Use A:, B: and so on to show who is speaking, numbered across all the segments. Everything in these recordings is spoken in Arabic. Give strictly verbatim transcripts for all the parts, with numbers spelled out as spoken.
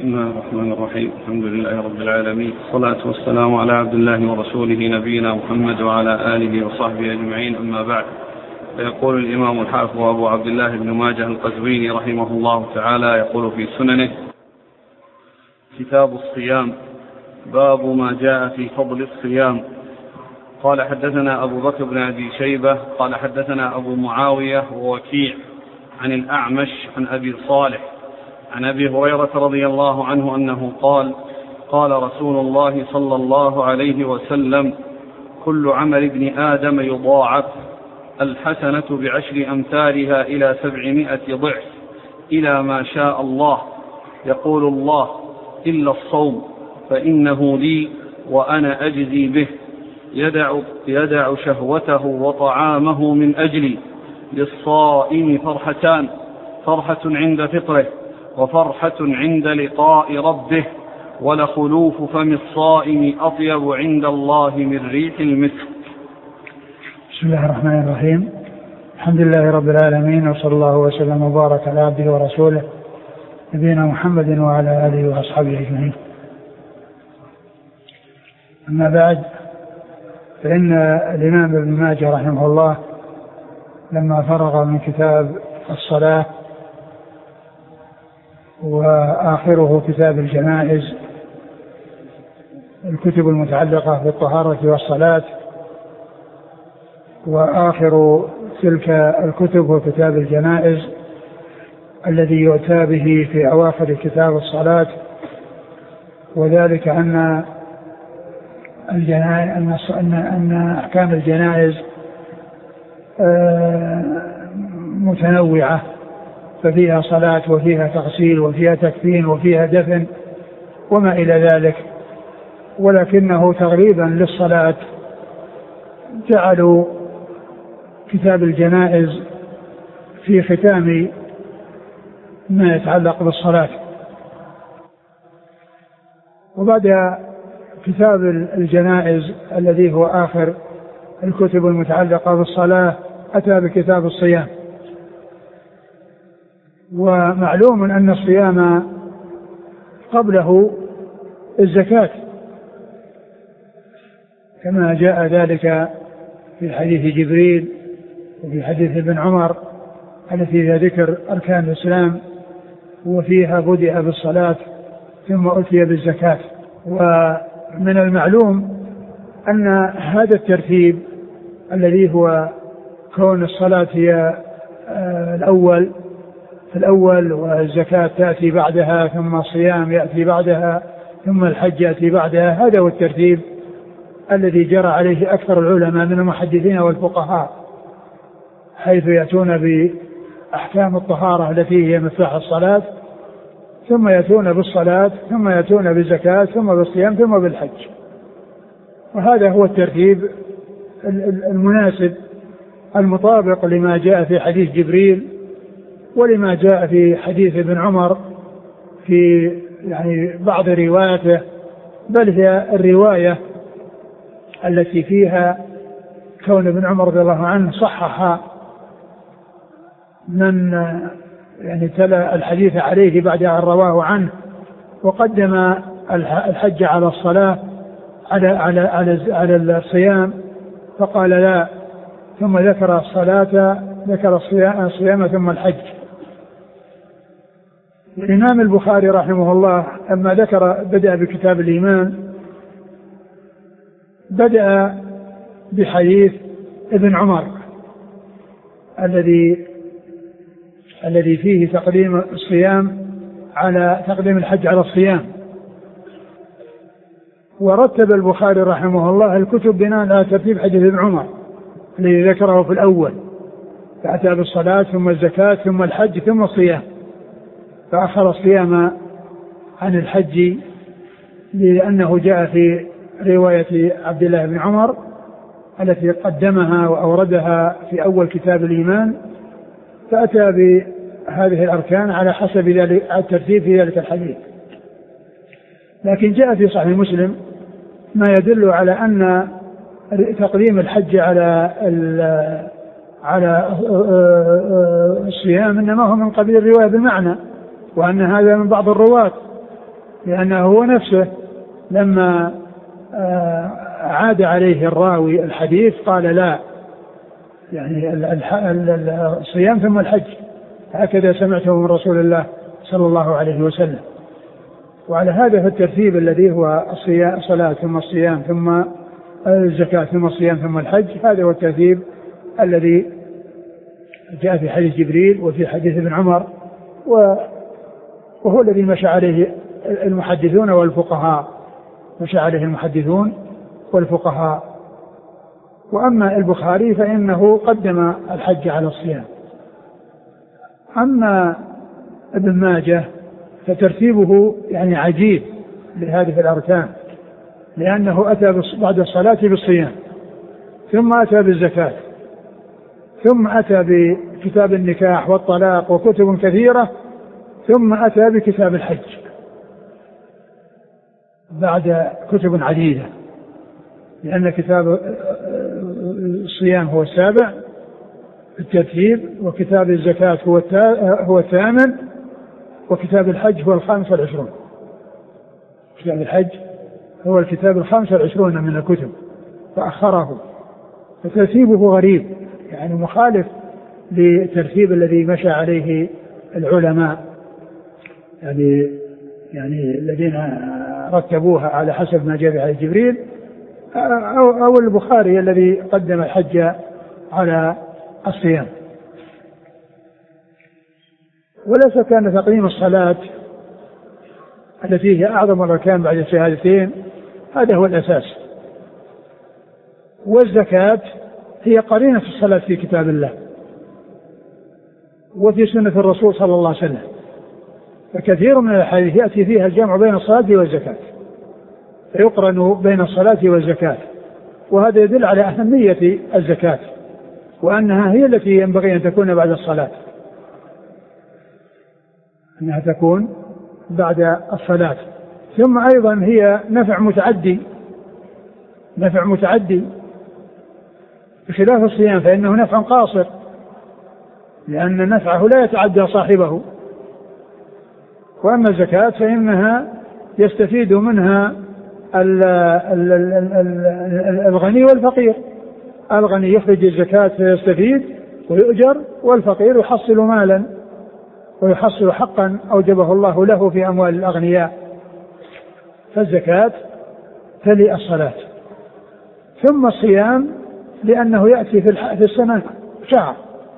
A: بسم الله الرحمن الرحيم. الحمد لله رب العالمين، والصلاة والسلام على عبد الله ورسوله نبينا محمد وعلى آله وصحبه أجمعين، أما بعد. فيقول الإمام الحافظ أبو عبد الله بن ماجه القزويني رحمه الله تعالى يقول في سننه: كتاب الصيام، باب ما جاء في فضل الصيام. قال: حدثنا أبو بكر بن أبي شيبة قال حدثنا أبو معاوية ووكيع عن الأعمش عن أبي صالح عن أبي هريرة رضي الله عنه أنه قال: قال رسول الله صلى الله عليه وسلم: كل عمل ابن آدم يضاعف، الحسنة بعشر أمثالها إلى سبعمائة ضعف إلى ما شاء الله. يقول الله: إلا الصوم فإنه لي وأنا أجزي به، يدع, يدع شهوته وطعامه من أجلي. للصائم فرحتان: فرحة عند فطره، وفرحة عند لقاء ربه، ولخلوف فم الصائم أطيب عند الله من ريح المسك.
B: بسم الله الرحمن الرحيم. الحمد لله رب العالمين، وصلى الله وسلم وبارك على عبده ورسوله نبينا محمد وعلى آله وأصحابه أجمعين. أما بعد، فإن الإمام ابن ماجه رحمه الله لما فرغ من كتاب الصلاة وآخره كتاب الجنائز، الكتب المتعلقة بالطهارة والصلاة، وآخر تلك الكتب هو كتاب الجنائز الذي يؤتى به في أواخر كتاب الصلاة، وذلك أن الجنائز أن أن أحكام الجنائز متنوعة، ففيها صلاة وفيها تغسيل وفيها تكفين وفيها دفن وما إلى ذلك، ولكنه تغليبا للصلاة جعلوا كتاب الجنائز في ختام ما يتعلق بالصلاة. وبعد كتاب الجنائز الذي هو آخر الكتب المتعلقة بالصلاة أتى بكتاب الصيام. ومعلوم أن الصيام قبله الزكاة، كما جاء ذلك في حديث جبريل وفي حديث ابن عمر التي فيها ذكر أركان الإسلام، وفيها بدأ بالصلاة ثم أتي بالزكاة. ومن المعلوم أن هذا الترتيب الذي هو كون الصلاة هي الأول في الأول والزكاة تأتي بعدها، ثم الصيام يأتي بعدها، ثم الحج يأتي بعدها، هذا هو الترتيب الذي جرى عليه أكثر العلماء من المحدثين والفقهاء، حيث يأتون بأحكام الطهارة التي هي مفتاح الصلاة، ثم يأتون بالصلاة، ثم يأتون بالزكاة، ثم بالصيام، ثم بالحج. وهذا هو الترتيب المناسب المطابق لما جاء في حديث جبريل ولما جاء في حديث ابن عمر في يعني بعض رواياته، بل هي الرواية التي فيها كون ابن عمر رضي الله عنه صحح من يعني تلا الحديث عليه بعد أن رواه عنه، وقدم الحج على الصلاة على على على على الصيام، فقال لا، ثم ذكر الصلاة، ذكر الصيام ثم الحج. الإمام البخاري رحمه الله أما ذكر بدأ بكتاب الإيمان، بدأ بحديث ابن عمر الذي الذي فيه تقديم الصيام على تقديم الحج على الصيام. ورتب البخاري رحمه الله الكتب بناء على ترتيب حديث ابن عمر الذي ذكره في الأول، فأتى بالصلاة ثم الزكاة ثم الحج ثم الصيام، فأخر الصيام عن الحج لأنه جاء في رواية عبد الله بن عمر التي قدمها وأوردها في أول كتاب الإيمان، فأتى بهذه الأركان على حسب ذلك الترتيب في ذلك الحديث. لكن جاء في صحيح مسلم ما يدل على أن تقديم الحج على على الصيام إنما هو من قبيل الرواية بالمعنى، وأن هذا من بعض الرواة لأنه هو نفسه لما عاد عليه الراوي الحديث قال لا، يعني الصيام ثم الحج، هكذا سمعته من رسول الله صلى الله عليه وسلم. وعلى هذا فالترتيب الذي هو الصيام الصلاة ثم الصيام ثم الزكاة ثم الصيام ثم الحج، هذا هو الترتيب الذي جاء في حديث جبريل وفي حديث ابن عمر، وهو الذي مشى عليه المحدثون والفقهاء، مشى عليه المحدثون والفقهاء. وأما البخاري فإنه قدم الحج على الصيام. أما ابن ماجه فترتيبه يعني عجيب لهذه الأركان، لأنه أتى بعد الصلاة بالصيام، ثم أتى بالزكاة، ثم أتى بكتاب النكاح والطلاق وكتب كثيرة، ثم أتى بكتاب الحج بعد كتب عديدة، لأن كتاب الصيام هو السابع بالترتيب، وكتاب الزكاة هو هو الثامن، وكتاب الحج هو الخامس والعشرون. كتاب الحج هو الكتاب الخامس والعشرون من الكتب فأخره، فترتيبه غريب يعني مخالف للترتيب الذي مشى عليه العلماء، يعني يعني الذين رتبوها على حسب ما جاء به جبريل، أو, أو البخاري الذي قدم الحج على الصيام. وليس كان تقديم الصلاة التي هي أعظم الأركان بعد الشهادتين هذا هو الأساس، والزكاة هي قرينة الصلاة في كتاب الله وفي سنة الرسول صلى الله عليه وسلم، فكثير من الأحاديث يأتي فيها الجمع بين الصلاة والزكاة، فيقرن بين الصلاة والزكاة، وهذا يدل على أهمية الزكاة وأنها هي التي ينبغي أن تكون بعد الصلاة، أنها تكون بعد الصلاة. ثم أيضا هي نفع متعدي، نفع متعدي بخلاف الصيام فإنه نفع قاصر، لأن نفعه لا يتعدى صاحبه. وأما الزكاة فإنها يستفيد منها الغني والفقير، الغني يخرج الزكاة فيستفيد ويؤجر، والفقير يحصل مالا ويحصل حقا أوجبه الله له في أموال الأغنياء. فالزكاة تلي الصلاة، ثم الصيام لأنه يأتي في السنة شهر،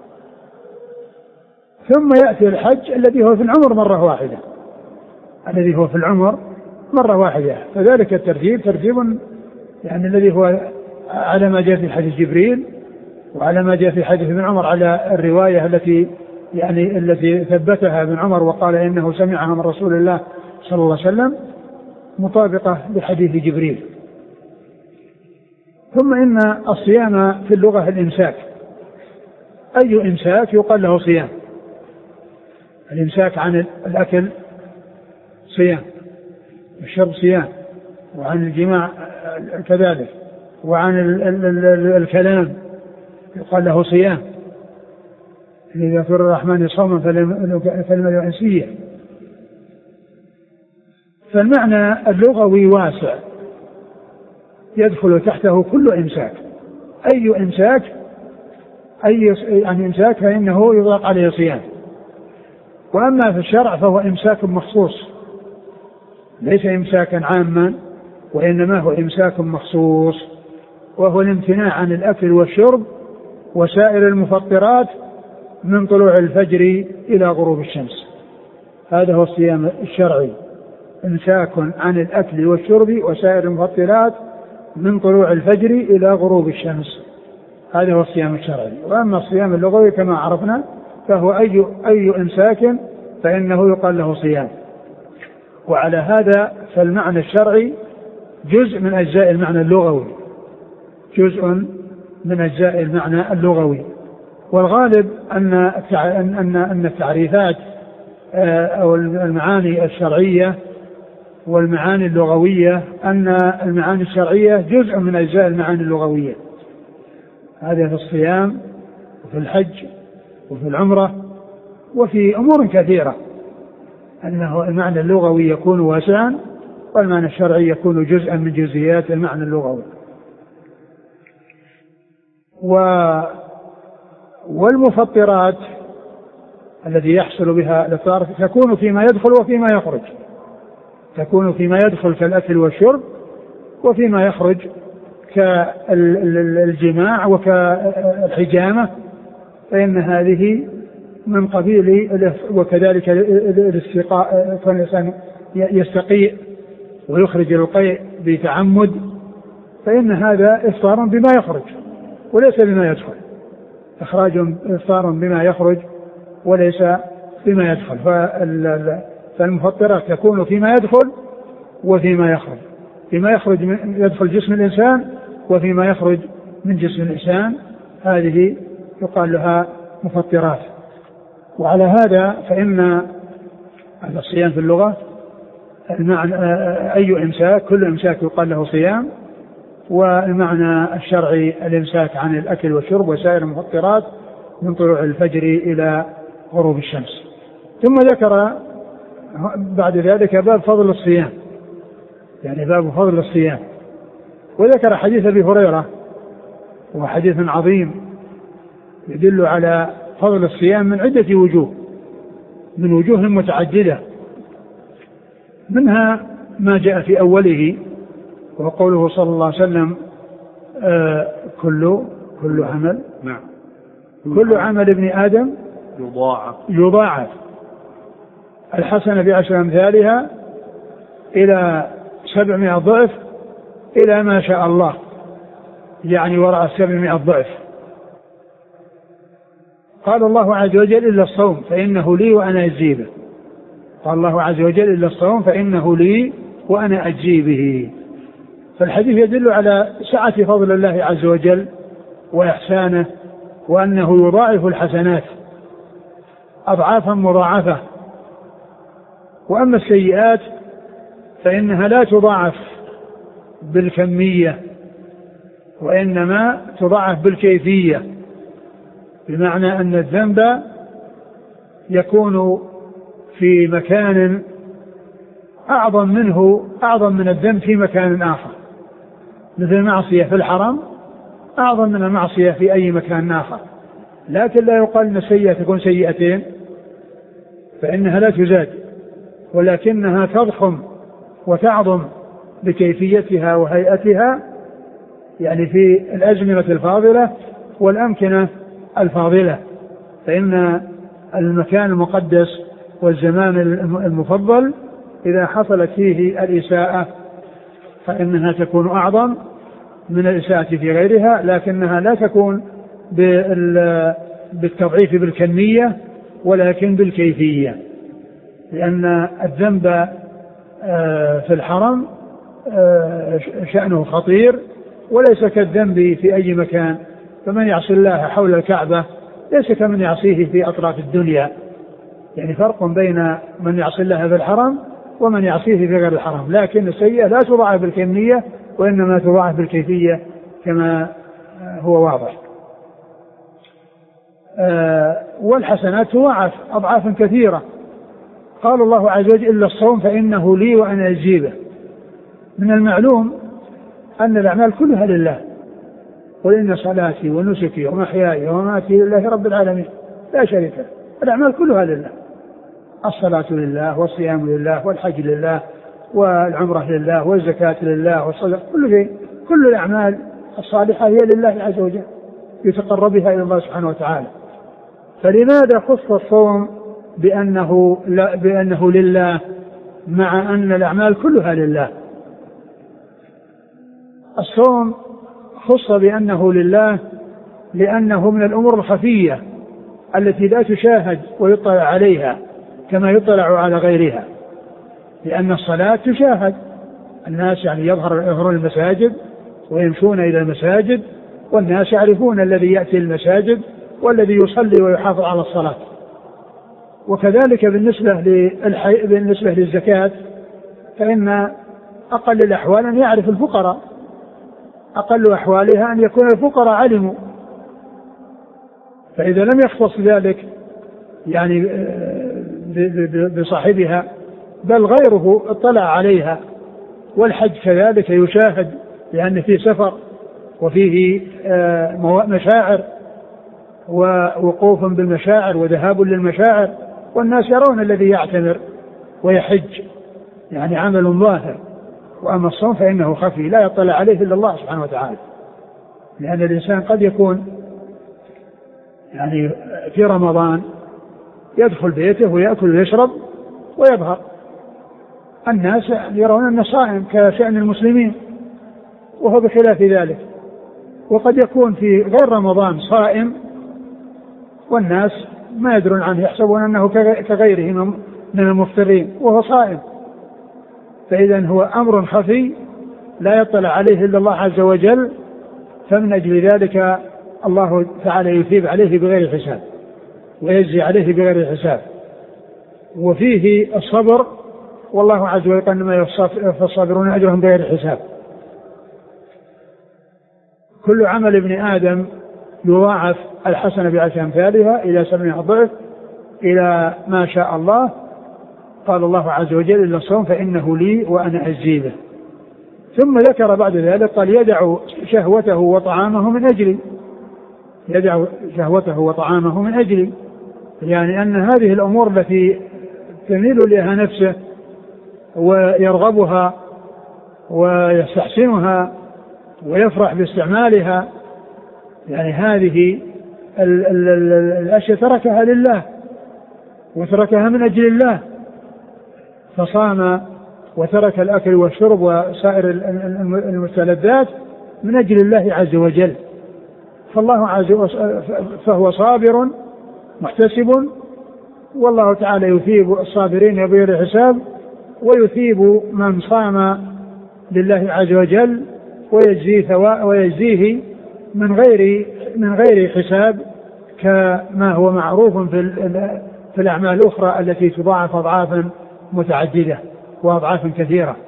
B: ثم يأتي الحج الذي هو في العمر مرة واحدة، الذي هو في العمر مرة واحدة. فذلك الترتيب ترتيب يعني الذي هو على ما جاء في حديث جبريل وعلى ما جاء في حديث ابن عمر، على الرواية التي يعني التي ثبتها ابن عمر وقال إنه سمعها من رسول الله صلى الله عليه وسلم، مطابقة لحديث جبريل. ثم إن الصيام في اللغة الإمساك، أي إمساك يقال له صيام. الإمساك عن الأكل صيام، الشرب صيام، وعن الجماع كذلك، وعن الكلام يقال له صيام. إذا ذكر الرحمن صوما فلم ينسيه. فالمعنى اللغوي واسع يدخل تحته كل إمساك، أي إمساك أي يعني إمساك فإنه يطلق عليه صيام. وأما في الشرع فهو إمساك مخصوص، ليس إمساكا عاما، وإنما هو إمساك مخصوص، وهو الامتناع عن الأكل والشرب وسائر المفطرات من طلوع الفجر إلى غروب الشمس. هذا هو الصيام الشرعي، إمساك عن الأكل والشرب وسائر المفطرات من طلوع الفجر إلى غروب الشمس، هذا هو الصيام الشرعي. وأما الصيام اللغوي كما عرفنا فهو أي, أي إمساك فإنه يقال له صيام. وعلى هذا فالمعنى الشرعي جزء من أجزاء المعنى اللغوي، جزء من أجزاء المعنى اللغوي. والغالب أن أن أن التعريفات أو المعاني الشرعية والمعاني اللغوية أن المعاني الشرعية جزء من أجزاء المعاني اللغوية. هذا في الصيام وفي الحج وفي العمرة وفي أمور كثيرة. أنه المعنى اللغوي يكون واسعا والمعنى الشرعي يكون جزءا من جزئيات المعنى اللغوي. و والمفطرات الذي يحصل بها الإفطار تكون فيما يدخل وفيما يخرج، تكون فيما يدخل كالأكل والشرب وفيما يخرج كالجماع وكالحجامة، فإن هذه من قبيل، وكذلك الاستقاء، فالإنسان يستقيء ويخرج القيء بتعمد، فإن هذا إفطار بما يخرج وليس بما يدخل، إخراج إفطار بما يخرج وليس بما يدخل. فالمفطرات تكون فيما يدخل وفيما يخرج، فيما يخرج من يدخل جسم الإنسان وفيما يخرج من جسم الإنسان، هذه يقال لها مفطرات. وعلى هذا فإن الصيام في اللغة المعنى أي إمساك، كل إمساك يقال له صيام، والمعنى الشرعي الإمساك عن الأكل والشرب وسائر المفطرات من طلوع الفجر إلى غروب الشمس. ثم ذكر بعد ذلك باب فضل الصيام، يعني باب فضل الصيام، وذكر حديث أبي هريرة وهو حديث عظيم يدل على فضل الصيام من عدة وجوه، من وجوه متعددة، منها ما جاء في أوله وقوله صلى الله عليه وسلم آه كل كل عمل
A: نعم
B: كل عمل ابن آدم
A: يضاعف
B: يضاعف الحسنة بعشر أمثالها إلى سبعمائة ضعف إلى ما شاء الله، يعني وراء سبعمائة ضعف. قال الله عز وجل إلا الصوم فإنه لي وأنا أجزي به، قال الله عز وجل إلا الصوم فإنه لي وأنا أجزي به. فالحديث يدل على سعة فضل الله عز وجل وإحسانه، وأنه يضاعف الحسنات أضعافا مضاعفة. وأما السيئات فإنها لا تضاعف بالكمية وإنما تضاعف بالكيفية، بمعنى أن الذنب يكون في مكان أعظم منه أعظم من الذنب في مكان آخر، مثل المعصية في الحرم أعظم من المعصية في أي مكان آخر، لكن لا يقال أن السيئة تكون سيئتين، فإنها لا تزاد، ولكنها تضخم وتعظم بكيفيتها وهيئتها، يعني في الأزمنة الفاضلة والأمكنة الفاضلة. فإن المكان المقدس والزمان المفضل إذا حصلت فيه الإساءة فإنها تكون أعظم من الإساءة في غيرها، لكنها لا تكون بالتضعيف بالكمية ولكن بالكيفية، لأن الذنب في الحرم شأنه خطير وليس كالذنب في أي مكان، فمن يعصي الله حول الكعبة ليس كمن يعصيه في أطراف الدنيا، يعني فرق بين من يعصي الله في الحرم ومن يعصيه في غير الحرم. لكن السيئة لا تضاعف بالكمية وإنما تضاعف بالكيفية كما هو واضح. والحسنات تضاعف أضعافا كثيرة. قال الله عز وجل إلا الصوم فإنه لي وأنا أجزي به. من المعلوم أن الأعمال كلها لله، قل إن صلاتي ونسكي ومحياي ومماتي لله رب العالمين لا شريك له. الأعمال كلها لله، الصلاة لله والصيام لله والحج لله والعمرة لله والزكاة لله والصدقة، كل شيء، كل الأعمال الصالحة هي لله عز وجل يتقرب بها إلى الله سبحانه وتعالى. فلماذا خص الصوم بأنه, لا بأنه لله مع أن الأعمال كلها لله؟ الصوم خص بأنه لله لأنه من الأمور الخفية التي لا تشاهد ويطلع عليها كما يطلع على غيرها، لأن الصلاة تشاهد، الناس يعني يظهر يظهرون المساجد ويمشون إلى المساجد، والناس يعرفون الذي يأتي المساجد والذي يصلي ويحافظ على الصلاة. وكذلك بالنسبة للحي... بالنسبة للزكاة فإن أقل الأحوال أن يعرف الفقراء، أقل أحوالها أن يكون الفقراء علموا. فإذا لم يختص ذلك يعني بصاحبها، بل غيره اطلع عليها. والحج كذلك يشاهد لأن فيه سفر وفيه مشاعر ووقوف بالمشاعر وذهاب للمشاعر، والناس يرون الذي يعتمر ويحج يعني عمل ظاهر. وأما الصوم فإنه خفي لا يطلع عليه إلا الله سبحانه وتعالى، لأن الإنسان قد يكون يعني في رمضان يدخل بيته ويأكل ويشرب ويظهر، الناس يرون أنه صائم كشأن المسلمين، وهو بخلاف ذلك. وقد يكون في غير رمضان صائم والناس ما يدرون عنه، يحسبون أنه كغيره من المفطرين وهو صائم. فإذا هو أمر خفي لا يطلع عليه إلا الله عز وجل، فمن أجل ذلك الله تعالى يثيب عليه بغير حساب ويجزي عليه بغير حساب. وفيه الصبر، والله عز وجل إنما يوفى الصابرون أجرهم بغير حساب. كل عمل ابن آدم يضاعف الحسنة بعشر أمثالها إلى سبعمائة ضعف إلى ما شاء الله. قال الله عز وجل إلا الصوم فإنه لي وأنا أجزي به. ثم ذكر بعد ذلك قال يدع شهوته وطعامه من أجلي، يدع شهوته وطعامه من أجلي، يعني أن هذه الأمور التي تميل لها نفسه ويرغبها ويستحسنها ويفرح باستعمالها، يعني هذه ال ال ال الأشياء تركها لله وتركها من أجل الله، فصام وترك الأكل والشرب وسائر المستلذات من أجل الله عز وجل. فالله عز وجل فهو صابر محتسب، والله تعالى يثيب الصابرين بغير حساب، ويثيب من صام لله عز وجل ويجزيه ويجزيه من غير من غير حساب، كما هو معروف في في الأعمال الأخرى التي تضاعف أضعافا متعددة وأضعافا كثيرة.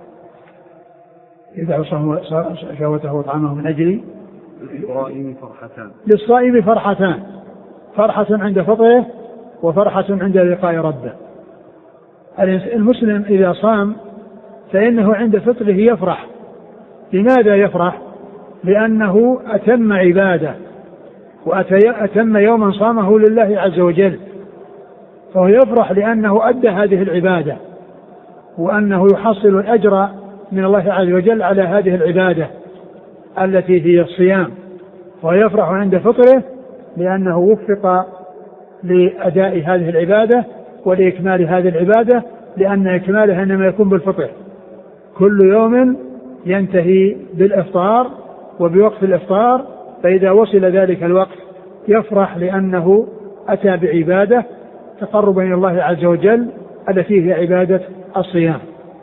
B: يدع شهوته وطعامه من أجلي.
A: للصائم فرحتان
B: للصائم فرحتان، فرحة عند فطره وفرحة عند لقاء ربه. المسلم إذا صام فإنه عند فطره يفرح. لماذا يفرح؟ لأنه أتم عبادة وأتم يوما صامه لله عز وجل، فهو يفرح لأنه أدى هذه العبادة وأنه يحصل الأجر من الله عز وجل على هذه العبادة التي هي الصيام. ويفرح عند فطره لأنه وفق لأداء هذه العبادة ولإكمال هذه العبادة، لأن إكمالها إنما يكون بالفطر. كل يوم ينتهي بالإفطار وبوقت الإفطار، فإذا وصل ذلك الوقت يفرح لأنه أتى بعبادة تقربا إلى الله عز وجل التي هي عبادة الصيام.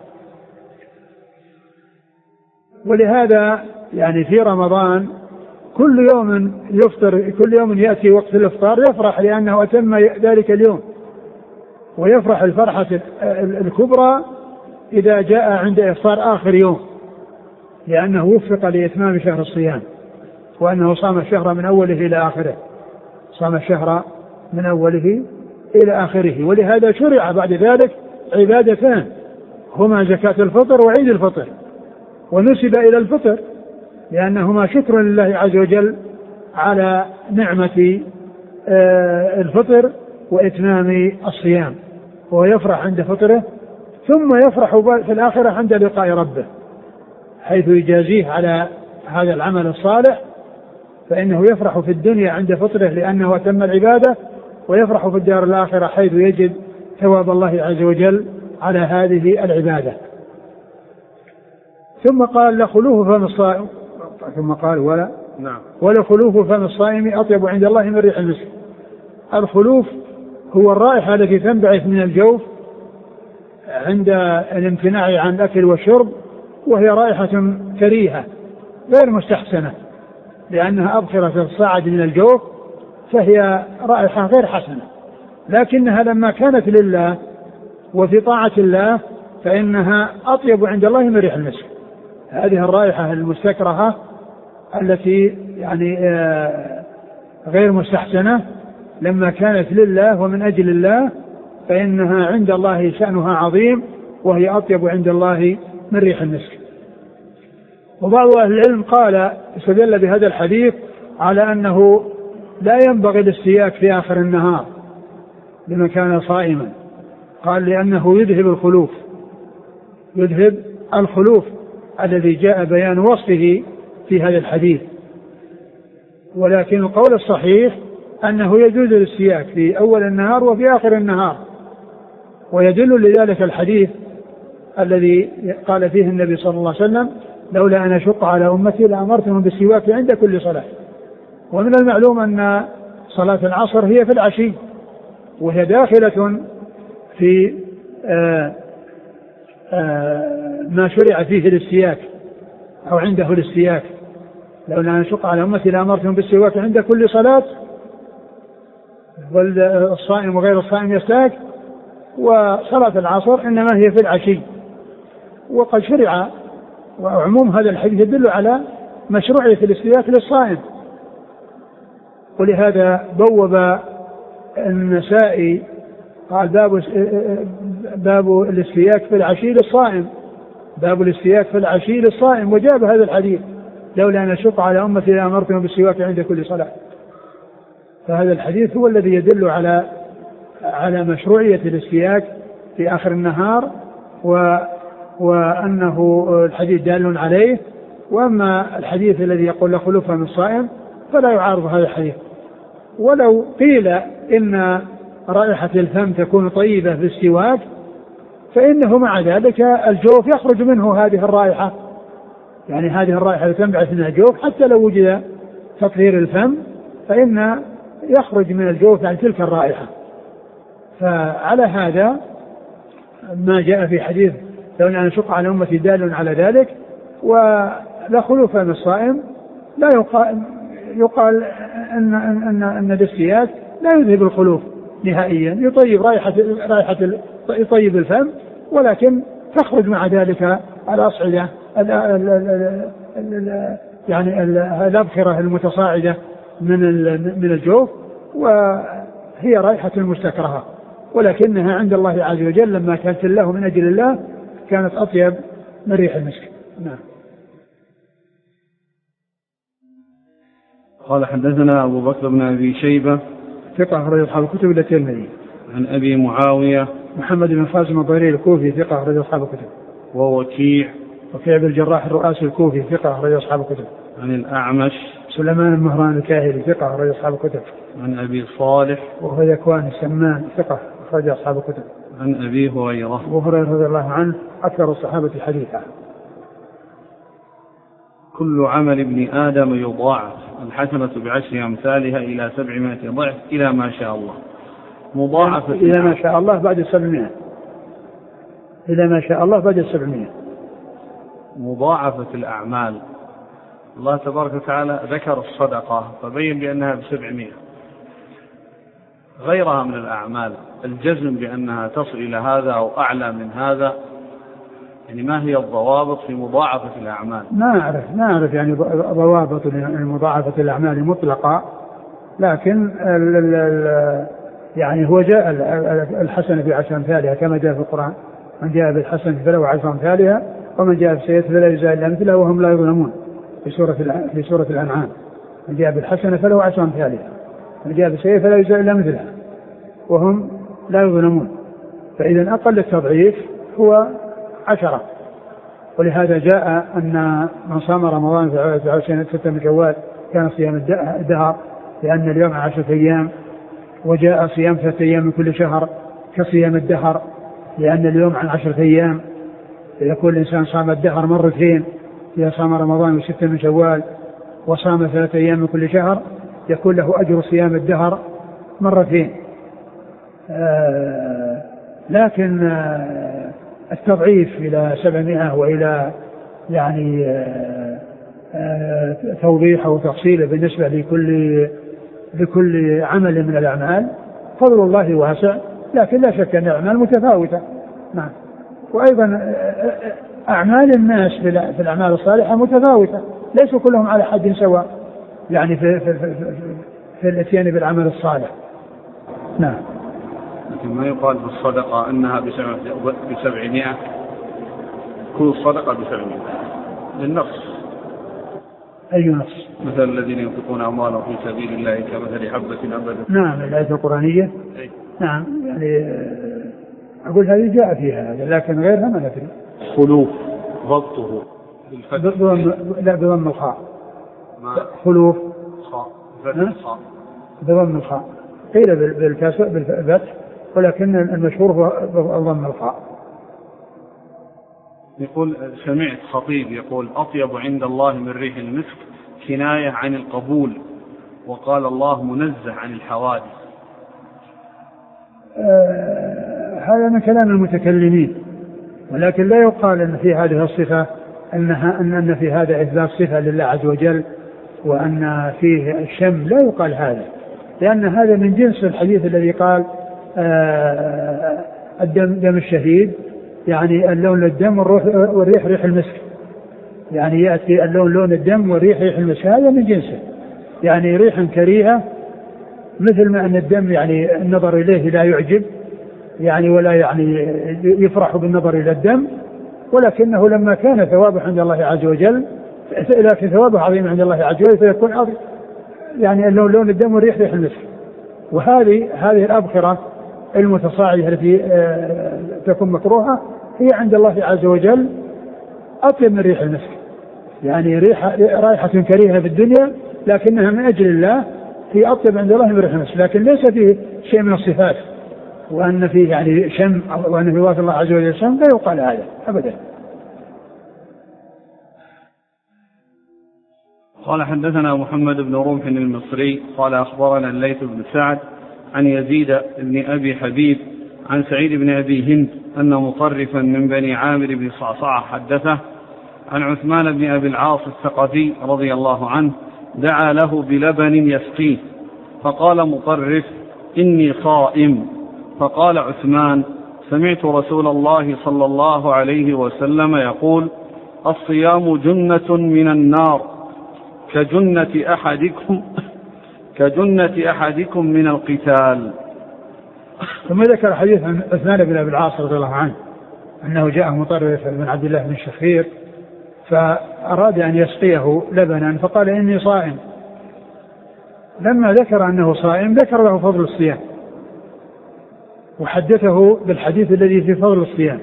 B: ولهذا يعني في رمضان كل يوم يفطر، كل يوم يأتي وقت الإفطار يفرح لأنه أتم ذلك اليوم، ويفرح الفرحة الكبرى إذا جاء عند إفطار آخر يوم، لأنه وفق لإتمام شهر الصيام، وأنه صام الشهر من أوله إلى آخره، صام الشهر من أوله إلى آخره. ولهذا شرع بعد ذلك عبادتان هما زكاة الفطر وعيد الفطر، ونسب إلى الفطر لأنهما شكر لله عز وجل على نعمة الفطر وإتمام الصيام، وهو يفرح عند فطره، ثم يفرح في الآخرة عند لقاء ربه حيث يجازيه على هذا العمل الصالح. فإنه يفرح في الدنيا عند فطره لأنه أتم العبادة، ويفرح في الدار الآخرة حيث يجد ثواب الله عز وجل على هذه العبادة. ثم قال لخلوه فم الصائم، ثم قال ولا
A: نعم
B: ولخلوه فم الصائم أطيب عند الله من ريح المسك. الخلوف هو الرائحة التي تنبعث من الجوف عند الامتناع عن الأكل والشرب، وهي رائحة كريهة غير مستحسنة لأنها أبخرة تصاعد من الجوف، فهي رائحة غير حسنة، لكنها لما كانت لله وفي طاعة الله فإنها أطيب عند الله من ريح المسك. هذه الرائحة المستكرهة التي يعني غير مستحسنة لما كانت لله ومن أجل الله فإنها عند الله شأنها عظيم، وهي أطيب عند الله من ريح المسك. وبعض أهل العلم قال استدل بهذا الحديث على أنه لا ينبغي الاستياك في آخر النهار لمن كان صائما، قال لأنه يذهب الخلوف يذهب الخلوف الذي جاء بيان وصفه في هذا الحديث. ولكن القول الصحيح أنه يجوز الاستياك في أول النهار وفي آخر النهار، ويدل لذلك الحديث الذي قال فيه النبي صلى الله عليه وسلم: لولا أن أشق على أمتي لأمرتهم بالسواك عند كل صلاة. ومن المعلوم أن صلاة العصر هي في العشي، وهي داخلة في آآ آآ ما شرع فيه الاستياك أو عنده الاستياك. لولا أن أشق على أمتي لأمرتهم بالسواك عند كل صلاة، والصائم وغير الصائم يستاك. وصلاة العصر إنما هي في العشي، وقد شرع، وعموم هذا الحديث يدل على مشروعية الاستياك للصائم. ولهذا بوب النسائي قال باب باب الاستياك في العشي للصائم، باب الاستياك في العشي للصائم، وجاب هذا الحديث: لولا أن أشق على أمتي لأمرتهم بالسواك عند كل صلاة. فهذا الحديث هو الذي يدل على على مشروعية الاستياك في آخر النهار، و وأنه الحديث دال عليه. وأما الحديث الذي يقول لا خلوف من الصائم فلا يعارض هذا الحديث. ولو قيل إن رائحة الفم تكون طيبة في السواك، فإنه مع ذلك الجوف يخرج منه هذه الرائحة، يعني هذه الرائحة تنبعث من الجوف حتى لو وجد تطهير الفم فإن يخرج من الجوف عن تلك الرائحة. فعلى هذا ما جاء في حديث لولا أن أشق على أمتي دال على ذلك. ولا خلوف من الصائم لا يقال, يقال أن, أن, أن الاستياك لا يذهب الخلوف نهائيا، يطيب رائحة, رائحة يطيب الفم، ولكن تخرج مع ذلك الأصعدة يعني الأبخرة المتصاعدة من من الجوف، وهي رائحة مستكرهة، ولكنها عند الله عز وجل لما كانت له من أجل الله كانت أطيب من ريح المسك. نعم.
A: قال حدثنا أبو بكر بن أبي شيبة
B: ثقة أخرج أصحاب الكتب إلا الترمذي.
A: عن أبي معاوية
B: محمد بن خازم الضريري الكوفي ثقة أخرج أصحاب الكتب.
A: ووكيع
B: وكيع بن الجراح الرؤاسي الكوفي ثقة أخرج أصحاب الكتب.
A: عن الأعمش
B: سليمان المهران الكاهلي ثقة أخرج أصحاب الكتب.
A: عن أبي صالح
B: وهو ذكوان السمان ثقة أخرج أصحاب الكتب.
A: عن أبي هريرة
B: أبو هريرة رضي الله عنه أكثر الصحابة حديثا.
A: كل عمل ابن آدم يضاعف، الحسنة بعشر أمثالها إلى سبعمائة ضعف إلى ما شاء الله. مضاعفة
B: إلى ما شاء الله بعد السبعمائة إلى ما شاء الله بعد السبعمائة.
A: مضاعفة الأعمال، الله تبارك وتعالى ذكر الصدقة فبين بأنها بسبعمائة، غيرها من الأعمال الجزم بأنها تصل إلى هذا أو أعلى من هذا، يعني ما هي الضوابط في مضاعفة الأعمال؟
B: ما أعرف ما أعرف يعني ضوابط مضاعفة الأعمال مطلقة، لكن ال ال يعني هو جاء الحسنة بعشر أمثالها كما جاء في القرآن: من جاء بالحسنة فله عشر أمثالها ومن جاء بالسيئة فلا يجزى إلا مثلها وهم لا يظلمون، في سورة في سورة الأنعام. من جاء بالحسنة فله عشر أمثالها من جاء بالسيئة فلا يجزى إلا مثلها وهم لا يظلمون. فإذا أقل التضعيف هو عشرة. ولهذا جاء أن من صام رمضان في عشرين ستة من شوال كان صيام الدهر، لأن اليوم عشرة أيام، وجاء صيام ثلاثة أيام من كل شهر كصيام الدهر، لأن اليوم عن عشرة أيام. إذا كل إنسان صام الدهر مرتين، إذا صام رمضان وستة من شوال وصام ثلاثة أيام من كل شهر يكون له أجر صيام الدهر مرتين. آه لكن آه التضعيف إلى سبعمائة وإلى يعني آه آه توضيح أو تفصيل بالنسبة لكل لكل عمل من الأعمال فضل الله واسع، لكن لا شك أن الأعمال متفاوتة. نعم. وأيضا أعمال الناس في الأعمال الصالحة متفاوتة، ليسوا كلهم على حد سواء يعني في, في, في, في, في الاتيان بالعمل الصالح. نعم.
A: لكن ما يقال بالصدقة أنها بسبعمائة، كل الصدقة بسبعمائة للنص.
B: أي نص؟
A: مثل الذين ينفقون أموالهم في سبيل الله كمثل حبة أنبتت.
B: نعم الآية القرآنية.
A: أي.
B: نعم يعني أقول هذه جاء فيها هذا، لكن غيرها ما ندري.
A: خلوف ضبطه
B: بضم لا بضم الخاء. خلوف
A: خاء بالخاء
B: بضم الخاء، قيل بالكسر بالفتح، ولكن المشهور هو ضم الخاء.
A: يقول سمعت خطيب يقول أطيب عند الله من ريح المسك كناية عن القبول، وقال الله منزه عن الحوادث.
B: آه هذا من كلام المتكلمين، ولكن لا يقال أن في هذه الصفة أنها أن أن في هذا إثبات صفة لله عز وجل وأن فيه الشم، لا يقال هذا، لأن هذا من جنس الحديث الذي قال آه الدم دم الشهيد، يعني اللون الدم والريح ريح المسك، يعني يأتي اللون لون الدم والريح ريح المسك، هذا من جنسه، يعني ريحا كريهة، مثل ما أن الدم يعني النظر إليه لا يعجب يعني ولا يعني يفرح بالنظر إلى الدم، ولكنه لما كان ثوابه عند الله عز وجل، لكن ثوابه عظيم عند الله عز وجل فيكون عظيم، يعني اللون لون الدم والريح ريح المسك. وهذه هذه الأبخرة المتصاعدة التي تكون مكروهة هي عند الله عز وجل أطيب من ريح المسك، يعني ريحة رائحة كريهة في الدنيا لكنها من أجل الله هي أطيب عند الله من ريح المسك، لكن ليس فيه شيء من الصفات وأن فيه يعني شم وأن في وصف الله عز وجل شم، لا يقال هذا أبدا.
A: قال حدثنا محمد بن رمح المصري قال أخبرنا الليث بن سعد عن يزيد بن أبي حبيب عن سعيد بن أبي هند أن مطرفا من بني عامر بن صعصعة حدثه عن عثمان بن أبي العاص الثقفي رضي الله عنه دعا له بلبن يسقيه، فقال مطرف إني صائم، فقال عثمان سمعت رسول الله صلى الله عليه وسلم يقول الصيام جنة من النار كجنة أحدكم كجنة أحدكم من القتال.
B: ثم ذكر حديث عن عثمان بن أبي العاص رضي الله عنه أنه جاء مطرف بن عبد الله بن شخير فأراد أن يسقيه لبنا فقال إني صائم. لما ذكر أنه صائم ذكر له فضل الصيام وحدثه بالحديث الذي في فضل الصيام،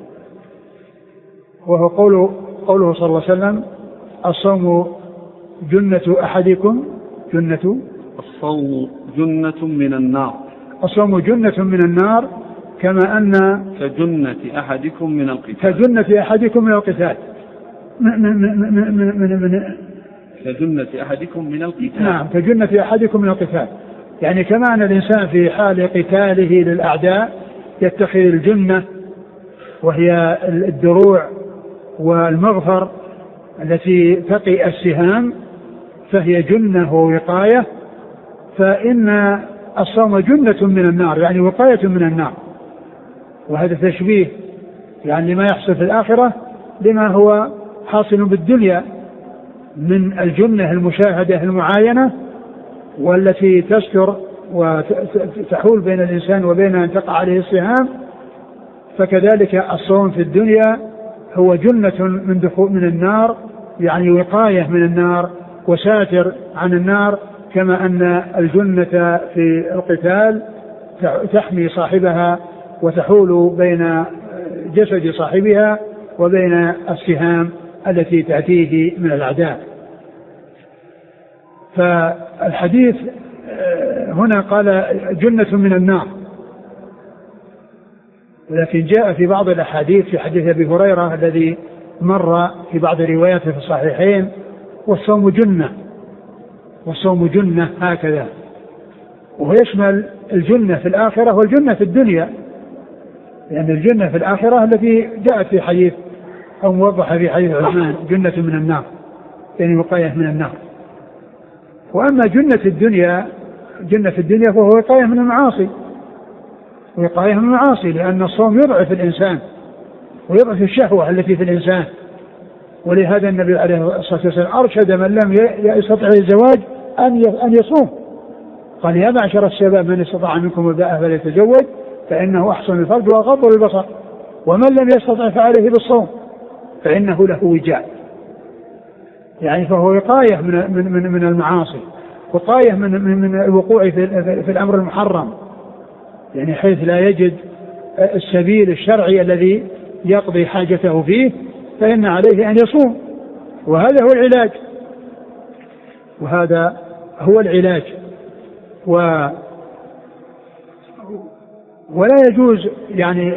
B: وهو قوله, قوله صلى الله عليه وسلم الصوم جنة أحدكم جنة
A: الصوم جنة من النار
B: الصوم جنة من النار كما أن
A: كجنة أحدكم من القتال
B: كجنة أحدكم من القتال من من من من من
A: كجنة أحدكم من القتال
B: نعم كجنة أحدكم من القتال، يعني كما أن الإنسان في حال قتاله للأعداء يتخذ الجنة وهي الدروع والمغفر التي تقي السهام فهي جنة ووقاية، فإن الصوم جنة من النار يعني وقاية من النار، وهذا تشبيه يعني لما يحصل في الآخرة لما هو حاصل بالدنيا من الجنة المشاهدة المعاينة والتي تستر وتحول بين الإنسان وبين أن تقع عليه السهام، فكذلك الصوم في الدنيا هو جنة من دخول من النار يعني وقاية من النار وساتر عن النار، كما أن الجنة في القتال تحمي صاحبها وتحول بين جسد صاحبها وبين السهام التي تأتيه من الأعداء. فالحديث هنا قال جنة من النار، ولكن جاء في بعض الأحاديث في حديث أبي هريرة الذي مر في بعض رواياته في الصحيحين والصوم جنة والصوم جنة هكذا، وهو يشمل الجنة في الآخرة والجنة في الدنيا، لأن الجنة في الآخرة التي جاءت في حديث أو موضحة في حديث عثمان جنة من النار يعني وقاية من النار. وأما جنة الدنيا جنة في الدنيا فهو وقاية من المعاصي وقاية من المعاصي، لأن الصوم يضعف الإنسان ويضعف الشهوة التي في الإنسان، ولهذا النبي عليه الصلاة والسلام أرشد من لم يستطع الزواج أن أن يصوم، قال يا معشر الشباب من استطاع منكم الباءة فليتزوج فإنه أحسن الفرج وأغض للبصر، ومن لم يستطع فعليه بالصوم فإنه له وجاء، يعني فهو وقاية من, من, من المعاصي، وقاية من, من, من الوقوع في, في الأمر المحرم، يعني حيث لا يجد السبيل الشرعي الذي يقضي حاجته فيه فإن عليه أن يصوم، وهذا هو العلاج، وهذا هو العلاج و ولا يجوز يعني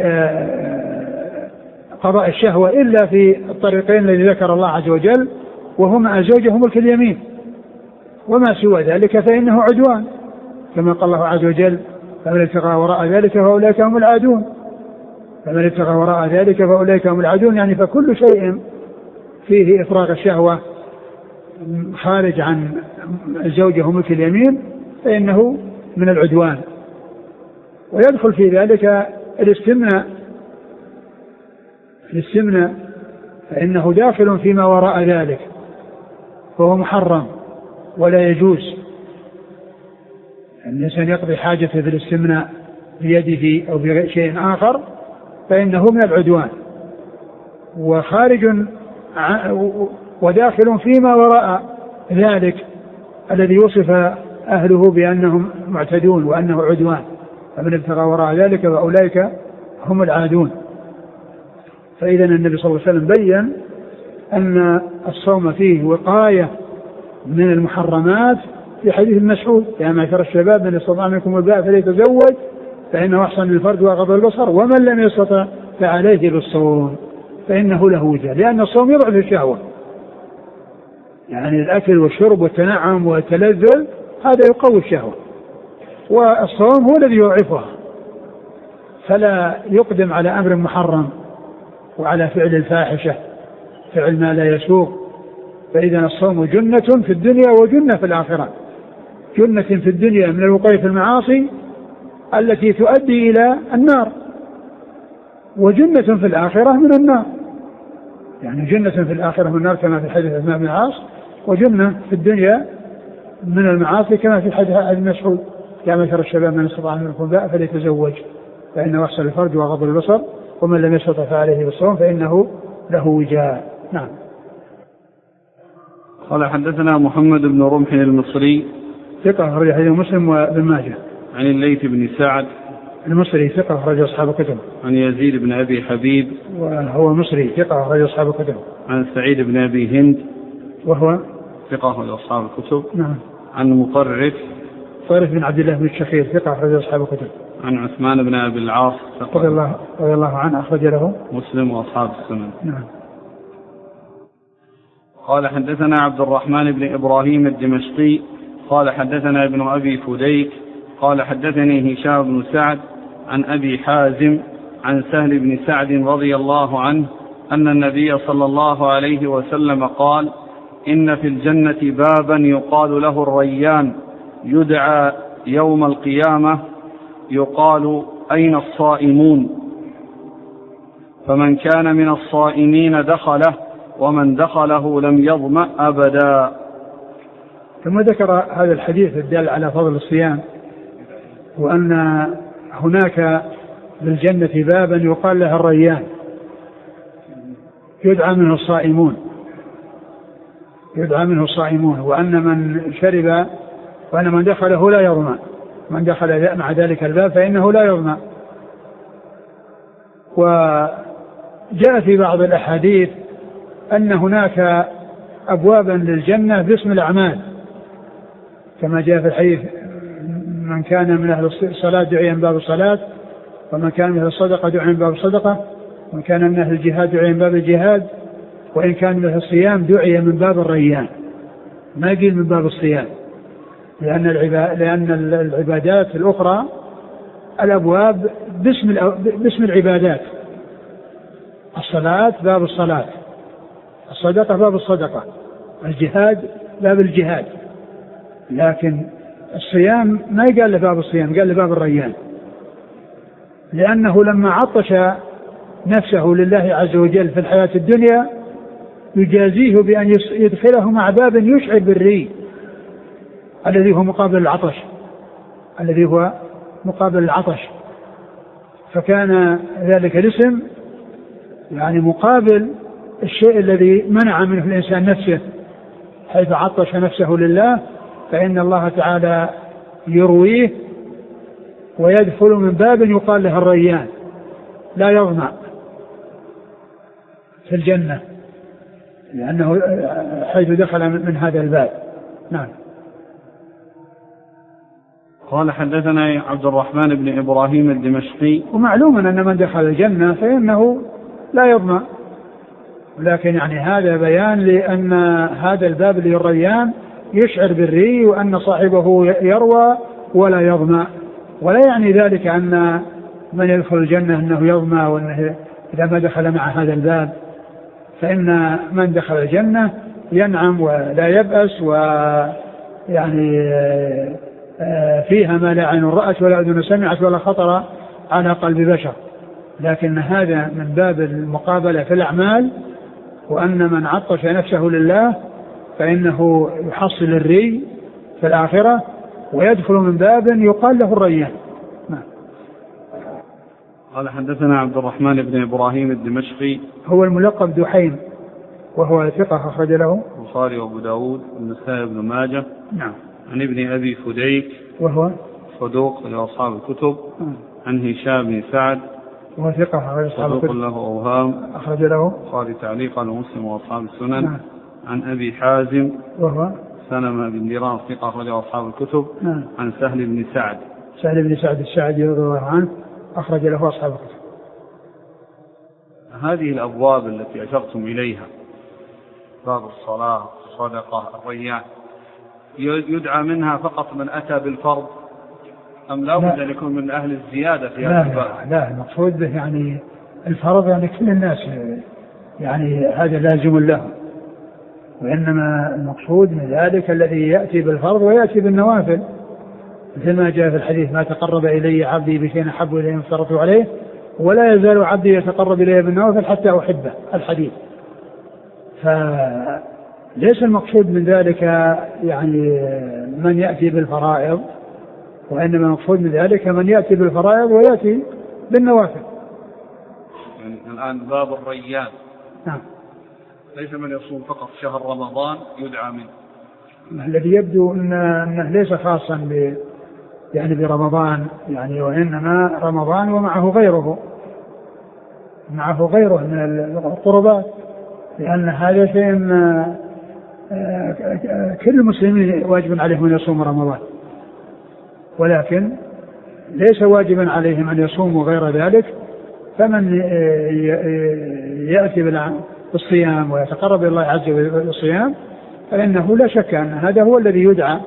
B: قضاء الشهوة إلا في الطريقين الذي ذكر الله عز وجل، وهما الزوجة وملك اليمين، وما سوى ذلك فإنه عدوان، كما قال الله عز وجل فمن ابتغى وراء ذلك فأولئك هم العادون، فمن ابتغى وراء ذلك فأولئك هم العادون، يعني فكل شيء فيه إفراغ الشهوة خارج عن الزوجة وملك اليمين فإنه من العدوان. ويدخل في ذلك الاستمناء، الاستمناء فإنه داخل فيما وراء ذلك، فهو محرم ولا يجوز الإنسان يقضي حاجته في الاستمناء بيده أو بشيء آخر، فإنه من العدوان وخارج وداخل فيما وراء ذلك الذي وصف أهله بأنهم معتدون وأنه عدوان، فمن ابتغى وراء ذلك فأولئك هم العادون. فإذا النبي صلى الله عليه وسلم بيّن أن الصوم فيه وقاية من المحرمات في حديث المسعود يا معشر الشباب من استطاع منكم الباء فليتزوج فإنه أحسن للفرج وأغض البصر، ومن لم يستطع فعليه بالصوم فإنه له وجه، لأن الصوم يضعف الشهوة، يعني الأكل والشرب والتنعم والتلذذ هذا يقوي الشهوة، والصوم هو الذي يضعفها، فلا يقدم على أمر محرم وعلى فعل الفاحشة، فعل ما لا يسوق. فإذا الصوم جنة في الدنيا وجنة في الآخرة، جنة في الدنيا من الوقوع في المعاصي التي تؤدي إلى النار، وجنة في الآخرة من النار، يعني جنة في الآخرة من النار كما في حديث ابن عاص، وجنة في الدنيا من المعاصي كما في حديث ابن مسعود يا معشر الشباب من استطاع منكم الباء فليتزوج فإنه أحسن الفرج وأغض البصر، ومن لم يستطع فعليه بالصوم فإنه له وجاء. نعم.
A: قال حدثنا محمد بن رمح المصري
B: ثقة أخرج حديث مسلم وابن ماجه.
A: عن الليث بن سعد
B: المصري ثقة أخرج أصحاب الكتب.
A: عن يزيد بن أبي حبيب
B: وهو مصري ثقة أخرج أصحاب الكتب.
A: عن سعيد بن أبي هند وهو
B: ثقة
A: أخرج أصحاب الكتب.
B: نعم.
A: عن مطرف
B: مطرف بن عبد الله بن الشخير ثقة أخرج أصحاب الكتب.
A: عن عثمان بن أبي العاص
B: رضي الله رضي الله عنه أخرج له
A: مسلم وأصحاب السنن.
B: نعم.
A: قال حدثنا عبد الرحمن بن إبراهيم الدمشقي قال حدثنا ابن أبي فديك قال حدثني هشام بن سعد عن أبي حازم عن سهل بن سعد رضي الله عنه أن النبي صلى الله عليه وسلم قال إن في الجنة بابا يقال له الريان يدعى يوم القيامة يقال أين الصائمون، فمن كان من الصائمين دخله ومن دخله لم يظمأ أبدا.
B: ثم ذكر هذا الحديث الدال على فضل الصيام، وأن هناك بالجنة بابا يقال له الريان يدعى منه الصائمون يدعى منه الصائمون وأن من شرب وأن من دخله لا يظمأ، من دخل مع ذلك الباب فإنه لا يظمأ. وجاء في بعض الأحاديث أن هناك أبوابا للجنة باسم الأعمال، كما جاء في الحديث من كان من أهل الصلاة دعي من باب الصلاة، ومن كان من أهل الصدقة دعي من باب الصدقة، ومن كان من أهل الجهاد دعي من باب الجهاد، وإن كان من أهل الصيام دعي من باب الريان، ما قيل من باب الصيام، لأن لأن العبادات الأخرى الأبواب باسم باسم العبادات، الصلاة باب الصلاة، الصدقة باب الصدقة، الجهاد باب الجهاد، لكن الصيام ما قال لباب الصيام، قال لباب الريان، لأنه لما عطش نفسه لله عز وجل في الحياة الدنيا يجازيه بأن يدخله مع باب يشعر بالري الذي هو مقابل العطش الذي هو مقابل العطش فكان ذلك الاسم يعني مقابل الشيء الذي منع منه الإنسان نفسه، حيث عطش نفسه لله فإن الله تعالى يرويه ويدخل من باب يقال له الريان لا يظمأ في الجنة، لأنه حيث دخل من هذا الباب. نعم.
A: قال حدثنا عبد الرحمن بن إبراهيم الدمشقي.
B: ومعلوم أن من دخل الجنة فإنه لا يظمأ، لكن يعني هذا بيان لأن هذا الباب اللي الريان يشعر بالري وأن صاحبه يروى ولا يظمأ، ولا يعني ذلك أن من يدخل الجنة أنه يظمأ، وأنه إذا ما دخل مع هذا الباب، فإن من دخل الجنة ينعم ولا يبأس، ويعني فيها ما لا عين رأت ولا أذن سمعت ولا خطر على قلب بشر. لكن هذا من باب المقابلة في الأعمال، وأن من عطش نفسه لله فإنه يحصل الري في الآخرة ويدخل من باب يقال له الريان.
A: قال حدثنا عبد الرحمن بن إبراهيم الدمشقي،
B: هو الملقب دحيم، وهو ثقة أخرج له
A: البخاري وأبو داود والنسائي بن ماجه.
B: نعم.
A: عن ابن أبي فديك
B: وهو
A: صدوق لأصحاب الكتب.
B: نعم.
A: عن هشام بن سعد
B: وهو ثقة أخرج أصحاب الكتب،
A: صدوق له أوهام أخرج له البخاري تعليقا ومسلم وأصحاب السنن.
B: نعم.
A: عن أبي حازم وهو
B: سلمة
A: بن ديران ثقة أخرج أصحاب الكتب.
B: نعم.
A: عن سهل بن سعد
B: سهل بن سعد الساعدي رضي الله عنه أخرج له أصحاب الكتب.
A: هذه الأبواب التي أشرتم إليها، باب الصلاة، الصدقة، الريان، يدعى منها فقط من أتى بالفرض أم لا بد أن يكون من أهل الزيادة في هذا الباب؟
B: لا, لا المقصود به يعني الفرض يعني كل الناس يعني هذا لازم له، وإنما المقصود من ذلك الذي يأتي بالفرض ويأتي بالنوافل، مثل ما جاء في الحديث: ما تقرب إلي عبدي بشيء أحب إليه مما افترضت عليه ولا يزال عبدي يتقرب إلي بالنوافل حتى أحبه، الحديث. فليس المقصود من ذلك يعني من يأتي بالفرائض، وإنما المقصود من ذلك من يأتي بالفرائض ويأتي بالنوافل.
A: يعني الآن باب الريان،
B: نعم،
A: ليس من يصوم فقط شهر رمضان يدعى منه.
B: الذي يبدو أنه ليس خاصا ب يعني برمضان، يعني وإنما رمضان ومعه غيره، معه غيره من القربات، لأن هذا شيء كل المسلمين واجب عليهم أن يصوموا رمضان، ولكن ليس واجبا عليهم أن يصوموا غير ذلك. فمن يأتي بالصيام ويتقرب إلى الله عز وجل بالصيام فإنه لا شك أن هذا هو الذي يدعى.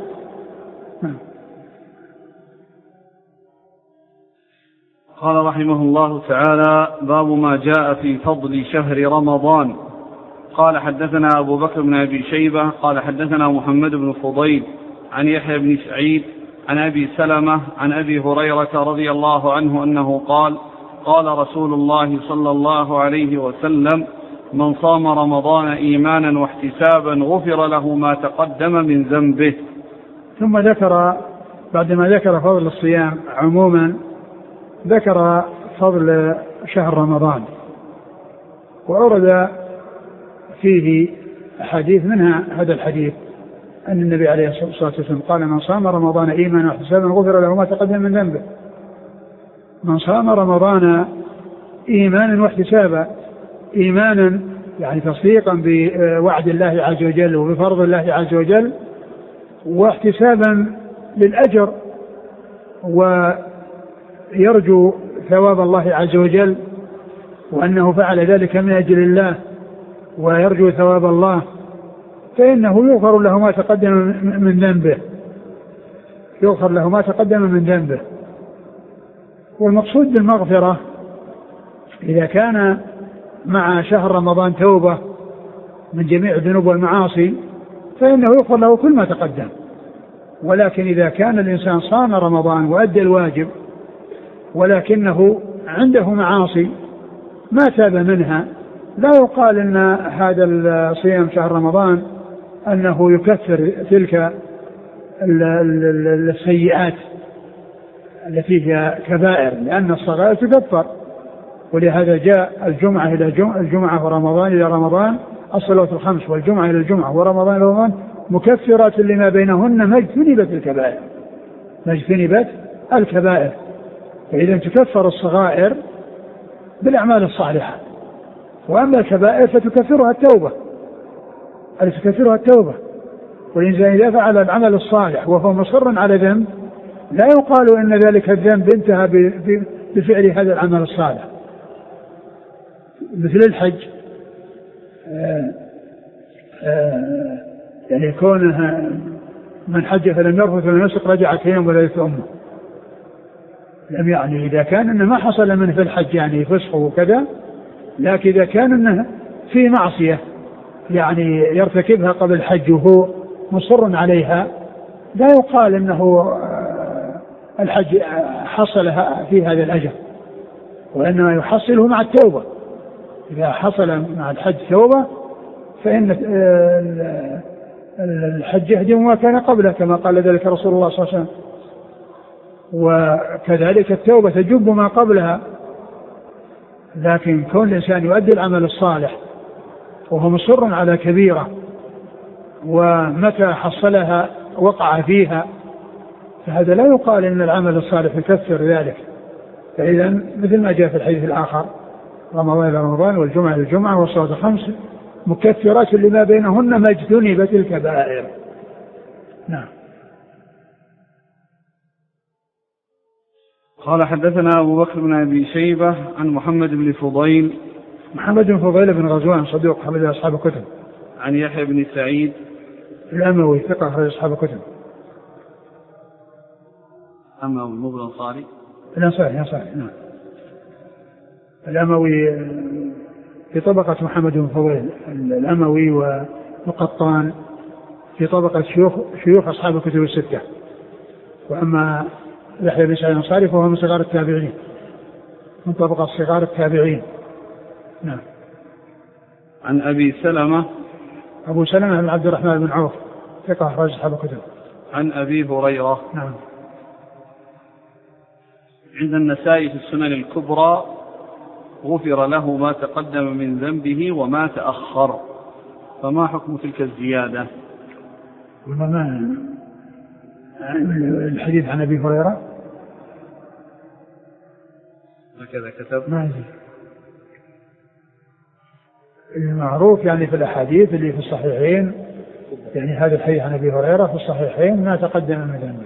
A: قال رحمه الله تعالى: باب ما جاء في فضل شهر رمضان. قال حدثنا أبو بكر بن أبي شيبة قال حدثنا محمد بن فضيل عن يحيى بن سعيد عن أبي سلمة عن أبي هريرة رضي الله عنه أنه قال: قال رسول الله صلى الله عليه وسلم: من صام رمضان إيمانا واحتسابا غفر له ما تقدم من ذنبه.
B: ثم ذكر بعدما ذكر فضل الصيام عموما ذكر فضل شهر رمضان، وأورد فيه أحاديث، منها هذا الحديث أن النبي عليه الصلاة والسلام قال: من صام رمضان إيمانا واحتسابا غفر له ما تقدم من ذنبه. من صام رمضان إيمانا واحتسابا، إيمانا يعني تصديقا بوعد الله عز وجل وبفرض الله عز وجل، واحتسابا للأجر ويرجو ثواب الله عز وجل، وأنه فعل ذلك من أجل الله ويرجو ثواب الله، فإنه يغفر له ما تقدم من ذنبه، يغفر له ما تقدم من ذنبه. والمقصود بالمغفرة إذا كان مع شهر رمضان توبة من جميع الذنوب والمعاصي فإنه يغفر له كل ما تقدم. ولكن إذا كان الإنسان صام رمضان وأدى الواجب ولكنه عنده معاصي ما تاب منها، لا يقال أن هذا الصيام شهر رمضان أنه يكفر تلك السيئات التي هي كبائر، لأن الصغائر تكفر، ولهذا جاء الجمعة إلى الجمعة, الجمعة ورمضان إلى رمضان الصلاة الخمس، والجمعة إلى الجمعة ورمضان إلى رمضان مكفرات لما بينهن ما اجتنبت الكبائر، ما اجتنبت الكبائر. فإذا تكفر الصغائر بالأعمال الصالحة، وأما الكبائر فتكفرها التوبة، تكفرها التوبة. والإنسان إذا فعل العمل الصالح وهو مصر على ذنب لا يقال إن ذلك الذنب انتهى بفعل هذا العمل الصالح. مثل الحج، آآ آآ يعني كونه من حج فلم يرفث ولم يفسق رجع كيوم ولدت أمه، لم يعني إذا كان إنه ما حصل منه في الحج يعني فسخه وكذا، لكن إذا كان إنه في معصية يعني يرتكبها قبل الحج وهو مصر عليها لا يقال إنه الحج حصل في هذا الأجر، وإنما يحصله مع التوبة. إذا حصل مع الحج توبة فإن الحج يهدم ما كان قبله، كما قال ذلك رسول الله صلى الله عليه وسلم. وكذلك التوبة تجب ما قبلها. لكن كون الإنسان يؤدي العمل الصالح وهو مصر على كبيرة ومتى حصلها وقع فيها، فهذا لا يقال إن العمل الصالح يكفر ذلك. فإذا مثل ما جاء في الحديث الآخر رمضان إلى رمضان والجمعة إلى الجمعة والصلاة الخمس مكفرات لما بينهن ما اجتنبت الكبائر. نعم.
A: قال حدثنا أبو بكر بن أبي شيبة عن محمد بن فضيل.
B: محمد بن فضيل بن غزوان صدوق أخرج أصحاب الكتب.
A: عن يحيى بن سعيد
B: الأموي ثقة أخرج أصحاب الكتب.
A: أما مو بالأنصاري؟
B: الأنصاري الأنصاري نعم. الأموي في طبقة محمد بن فضيل، الأموي والقطان في طبقة شيوخ شيوخ أصحاب الكتب الستة. وأما يحيى بن سعيد الأنصاري فهو من صغار التابعين، من طبقة صغار التابعين. نعم.
A: عن أبي سلمة
B: أبو سلمة بن عبد الرحمن بن عوف ثقة أخرج أصحاب الكتب.
A: عن أبي هريرة.
B: نعم.
A: عند النسائي في السنن الكبرى غفر له ما تقدم من ذنبه وما تأخر، فما حكم تلك الزيادة؟
B: وما الحديث عن أبي هريرة
A: هكذا كتب.
B: ما يجي المعروف يعني في الأحاديث اللي في الصحيحين، يعني هذا الحديث عن أبي هريرة في الصحيحين ما تقدم من ذنبه.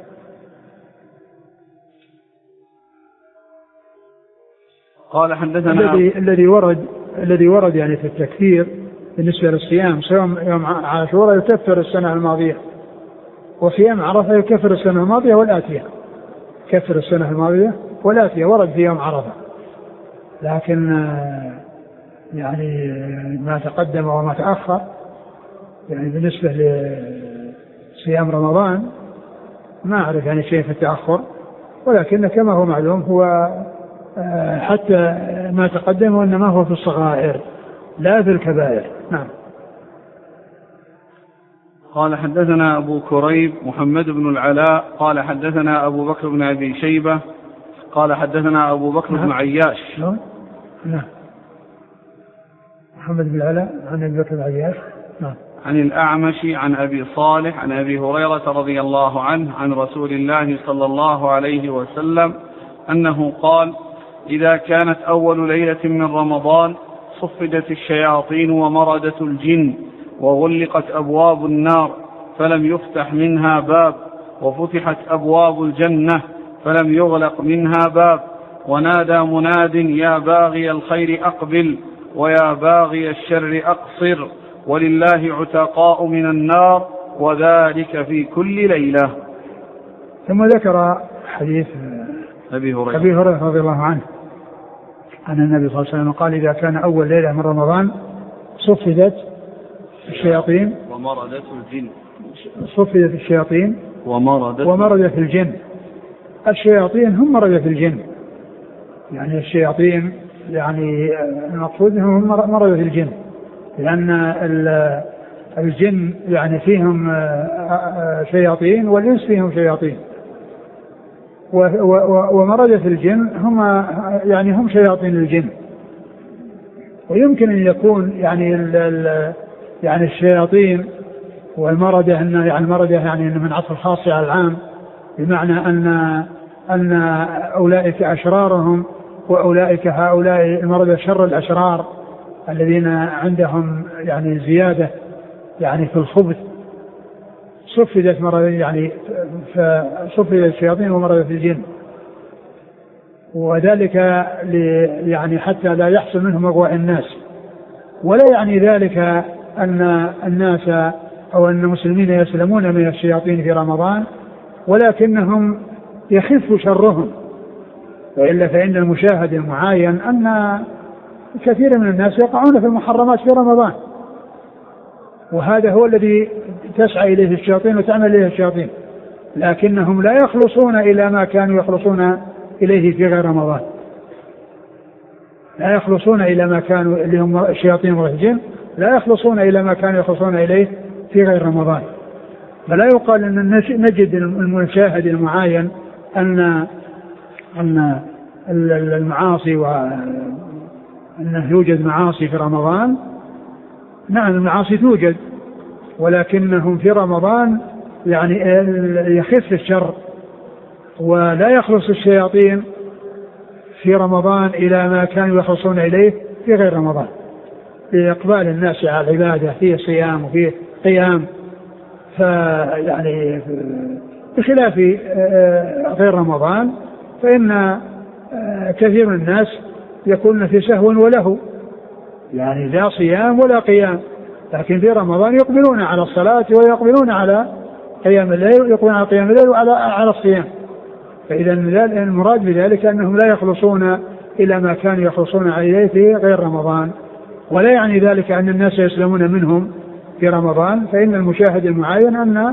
A: قال حدثنا
B: الذي الذي ورد الذي ورد يعني في التكفير بالنسبة للصيام، صيام يوم عاشوراء يكفر السنة الماضية، وصيام عرفة يكفر السنة الماضية والآتية، يكفر السنة الماضية والآتية، ورد في يوم عرفة. لكن يعني ما تقدم وما تأخر يعني بالنسبة لصيام رمضان ما أعرف يعني شيء في التأخر، ولكن كما هو معلوم هو حتى ما تقدم وإنما هو في الصغائر لا في الكبائر. نعم.
A: قال حدثنا أبو كريب محمد بن العلاء قال حدثنا أبو بكر بن أبي شيبة قال حدثنا أبو بكر
B: نعم.
A: بن عياش.
B: نعم. نعم. محمد بن العلاء عن أبي بكر بن عياش. نعم.
A: عن الأعمش عن أبي صالح عن أبي هريرة رضي الله عنه عن رسول الله صلى الله عليه وسلم أنه قال: إذا كانت أول ليلة من رمضان صفدت الشياطين ومردت الجن وغلقت أبواب النار فلم يفتح منها باب، وفتحت أبواب الجنة فلم يغلق منها باب، ونادى مناد: يا باغي الخير أقبل ويا باغي الشر أقصر، ولله عتقاء من النار، وذلك في كل ليلة.
B: ثم ذكر حديث
A: أبي هريرة
B: أبي هريرة رضي الله عنه أن النبي صلى الله عليه وسلم قال: إذا كان أول ليلة من رمضان صفدت الشياطين
A: ومردت الجن
B: صفدت الشياطين
A: ومردت,
B: ومردت الجن. الشياطين هم مردت الجن، يعني الشياطين يعني المقصود هم مردت الجن، لأن الجن يعني فيهم شياطين والإنس فيهم شياطين، ومردة الجن هم يعني هم شياطين الجن. ويمكن أن يكون يعني ال ال يعني الشياطين والمردة أن يعني المردة يعني من عطف الخاص على العام، بمعنى أن أن أولئك أشرارهم وأولئك هؤلاء المردة شر الأشرار الذين عندهم يعني زيادة يعني في الخبث. صفدت مرض يعني فصفدت الشياطين ومرضت الجن، وذلك يعني حتى لا يحصل منهم أغواء الناس. ولا يعني ذلك أن الناس أو أن المسلمين يسلمون من الشياطين في رمضان، ولكنهم يخف شرهم. وإلا فإن المشاهد المعاين أن كثير من الناس يقعون في المحرمات في رمضان، وهذا هو الذي تسعى إليه الشياطين وتعمل إليه الشياطين، لكنهم لا يخلصون إلى ما كانوا يخلصون إليه في غير رمضان. لا يخلصون إلى ما كانوا اللي هم الشياطين والجن لا يخلصون إلى ما كانوا يخلصون إليه في غير رمضان. فلا يقال أن نجد المشاهد المعاين أن أن المعاصي وأنه يوجد معاصي في رمضان. نعم المعاصي توجد، ولكنهم في رمضان يعني يخف الشر، ولا يخلص الشياطين في رمضان إلى ما كانوا يخلصون إليه في غير رمضان، لإقبال الناس على العبادة فيه صيام وفيه قيام. فيعني بخلاف غير رمضان فإن كثير من الناس يكون في سهو وله، يعني لا صيام ولا قيام، لكن في رمضان يقبلون على الصلاة ويقبلون على قيام الليل ويقبلون على قيام الليل وعلى على الصيام. فإذا المراد بذلك أنهم لا يخلصون إلى ما كانوا يخلصون عليه في غير رمضان. ولا يعني ذلك أن الناس يسلمون منهم في رمضان، فإن المشاهد المعاين أن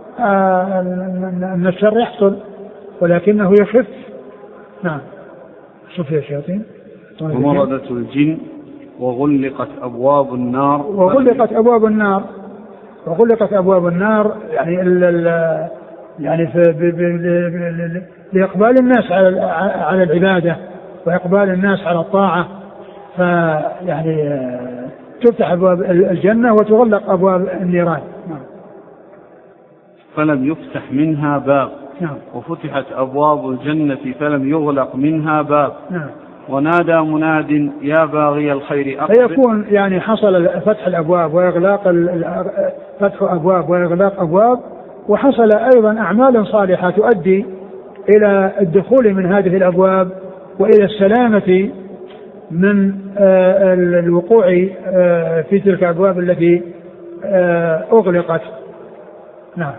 B: أن الشر يحصل ولكنه يخف. نعم. شوف يا شياطين.
A: ومردة الجن وغلقت أبواب النار
B: وغلقت أبواب النار وغلقت أبواب النار يعني ال ال يعني في لإقبال الناس على على العبادة وإقبال الناس على الطاعة، فيعني تفتح أبواب الجنة وتغلق أبواب النيران. نعم.
A: فلم يفتح منها باب.
B: نعم.
A: وفتحت أبواب الجنة فلم يغلق منها باب.
B: نعم.
A: ونادى مناد يا باغي الخير أقبل.
B: فيكون يعني حصل فتح الأبواب وإغلاق فتح أبواب وإغلاق أبواب، وحصل أيضا أعمال صالحة تؤدي إلى الدخول من هذه الأبواب وإلى السلامة من الوقوع في تلك الأبواب التي أغلقت. نعم.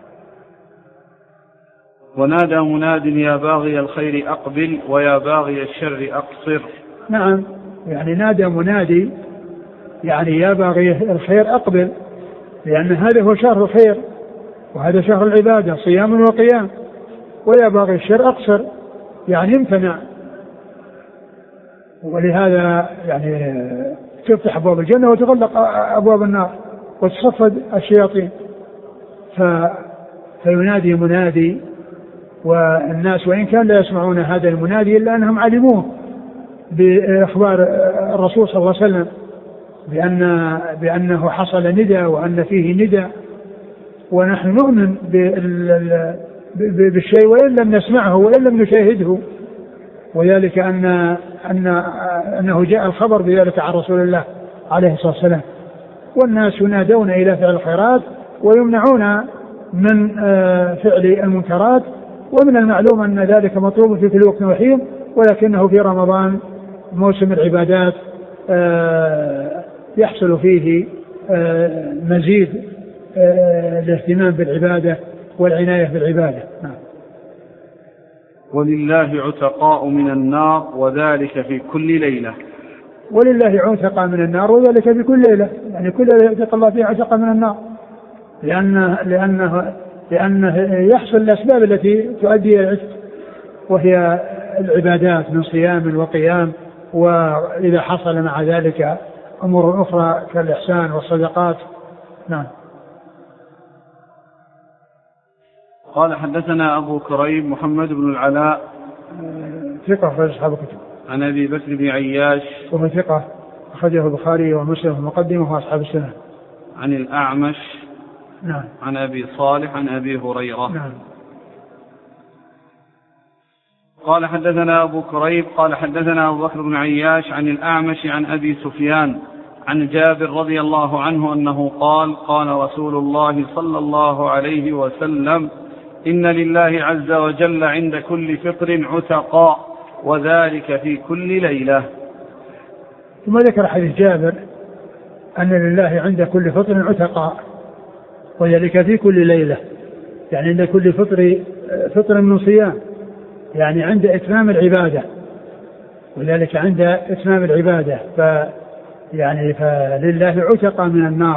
A: ونادى مناد يا باغي الخير أقبل ويا باغي الشر أقصر.
B: نعم، يعني نادى منادي يعني يا باغي الخير أقبل، لأن هذا هو شهر الخير وهذا شهر العبادة صيام وقيام. ويا باغي الشر أقصر يعني امتنع. ولهذا يعني تفتح أبواب الجنة وتغلق أبواب النار وتصفد الشياطين. ف... فينادي منادي، والناس وإن كان لا يسمعون هذا المنادي إلا أنهم علموه بإخبار الرسول صلى الله عليه وسلم بأن بأنه حصل ندى وأن فيه ندى، ونحن نؤمن بالشيء وإن لم نسمعه وإن لم نشاهده، وذلك أن أن أنه جاء الخبر بذلك عن رسول الله عليه الصلاة والسلام. والناس ينادون إلى فعل الخيرات ويمنعون من فعل المنكرات، ومن المعلوم أن ذلك مطلوب في كل وقت وحين، ولكنه في رمضان موسم العبادات يحصل فيه مزيد الاهتمام بالعبادة والعناية بالعبادة.
A: ولله عتقاء من النار وذلك في كل ليلة.
B: ولله عتقاء من النار وذلك في كل ليلة، يعني كل ليلة يعتق الله فيها عتقاء من النار، لأنه, لأنه, لأنه يحصل الأسباب التي تؤدي إلى العتق، وهي العبادات من صيام وقيام، وإذا حصل مع ذلك أمور أخرى كالإحسان والصدقات. نعم.
A: قال حدثنا أبو كريب محمد بن العلاء
B: ثقة أخرج أصحاب الكتب.
A: عن أبي بكر بن عياش
B: وهو ثقة أخرجه البخاري ومسلم في المقدمة وأصحاب السنة.
A: عن الأعمش
B: نعم.
A: عن أبي صالح عن أبي هريرة.
B: نعم.
A: قال حدثنا أبو كريب قال حدثنا أبو بكر بن عياش عن الأعمش عن أبي سفيان عن جابر رضي الله عنه أنه قال قال رسول الله صلى الله عليه وسلم إن لله عز وجل عند كل فطر عتقاء وذلك في كل ليلة.
B: ثم ذكر حديث جابر أن لله عند كل فطر عتقاء وذلك في كل ليلة، يعني عند كل فطر فطر من صيام، يعني عند إتمام العبادة، وذلك عند إتمام العبادة ف يعني فلله عتقاء من النار،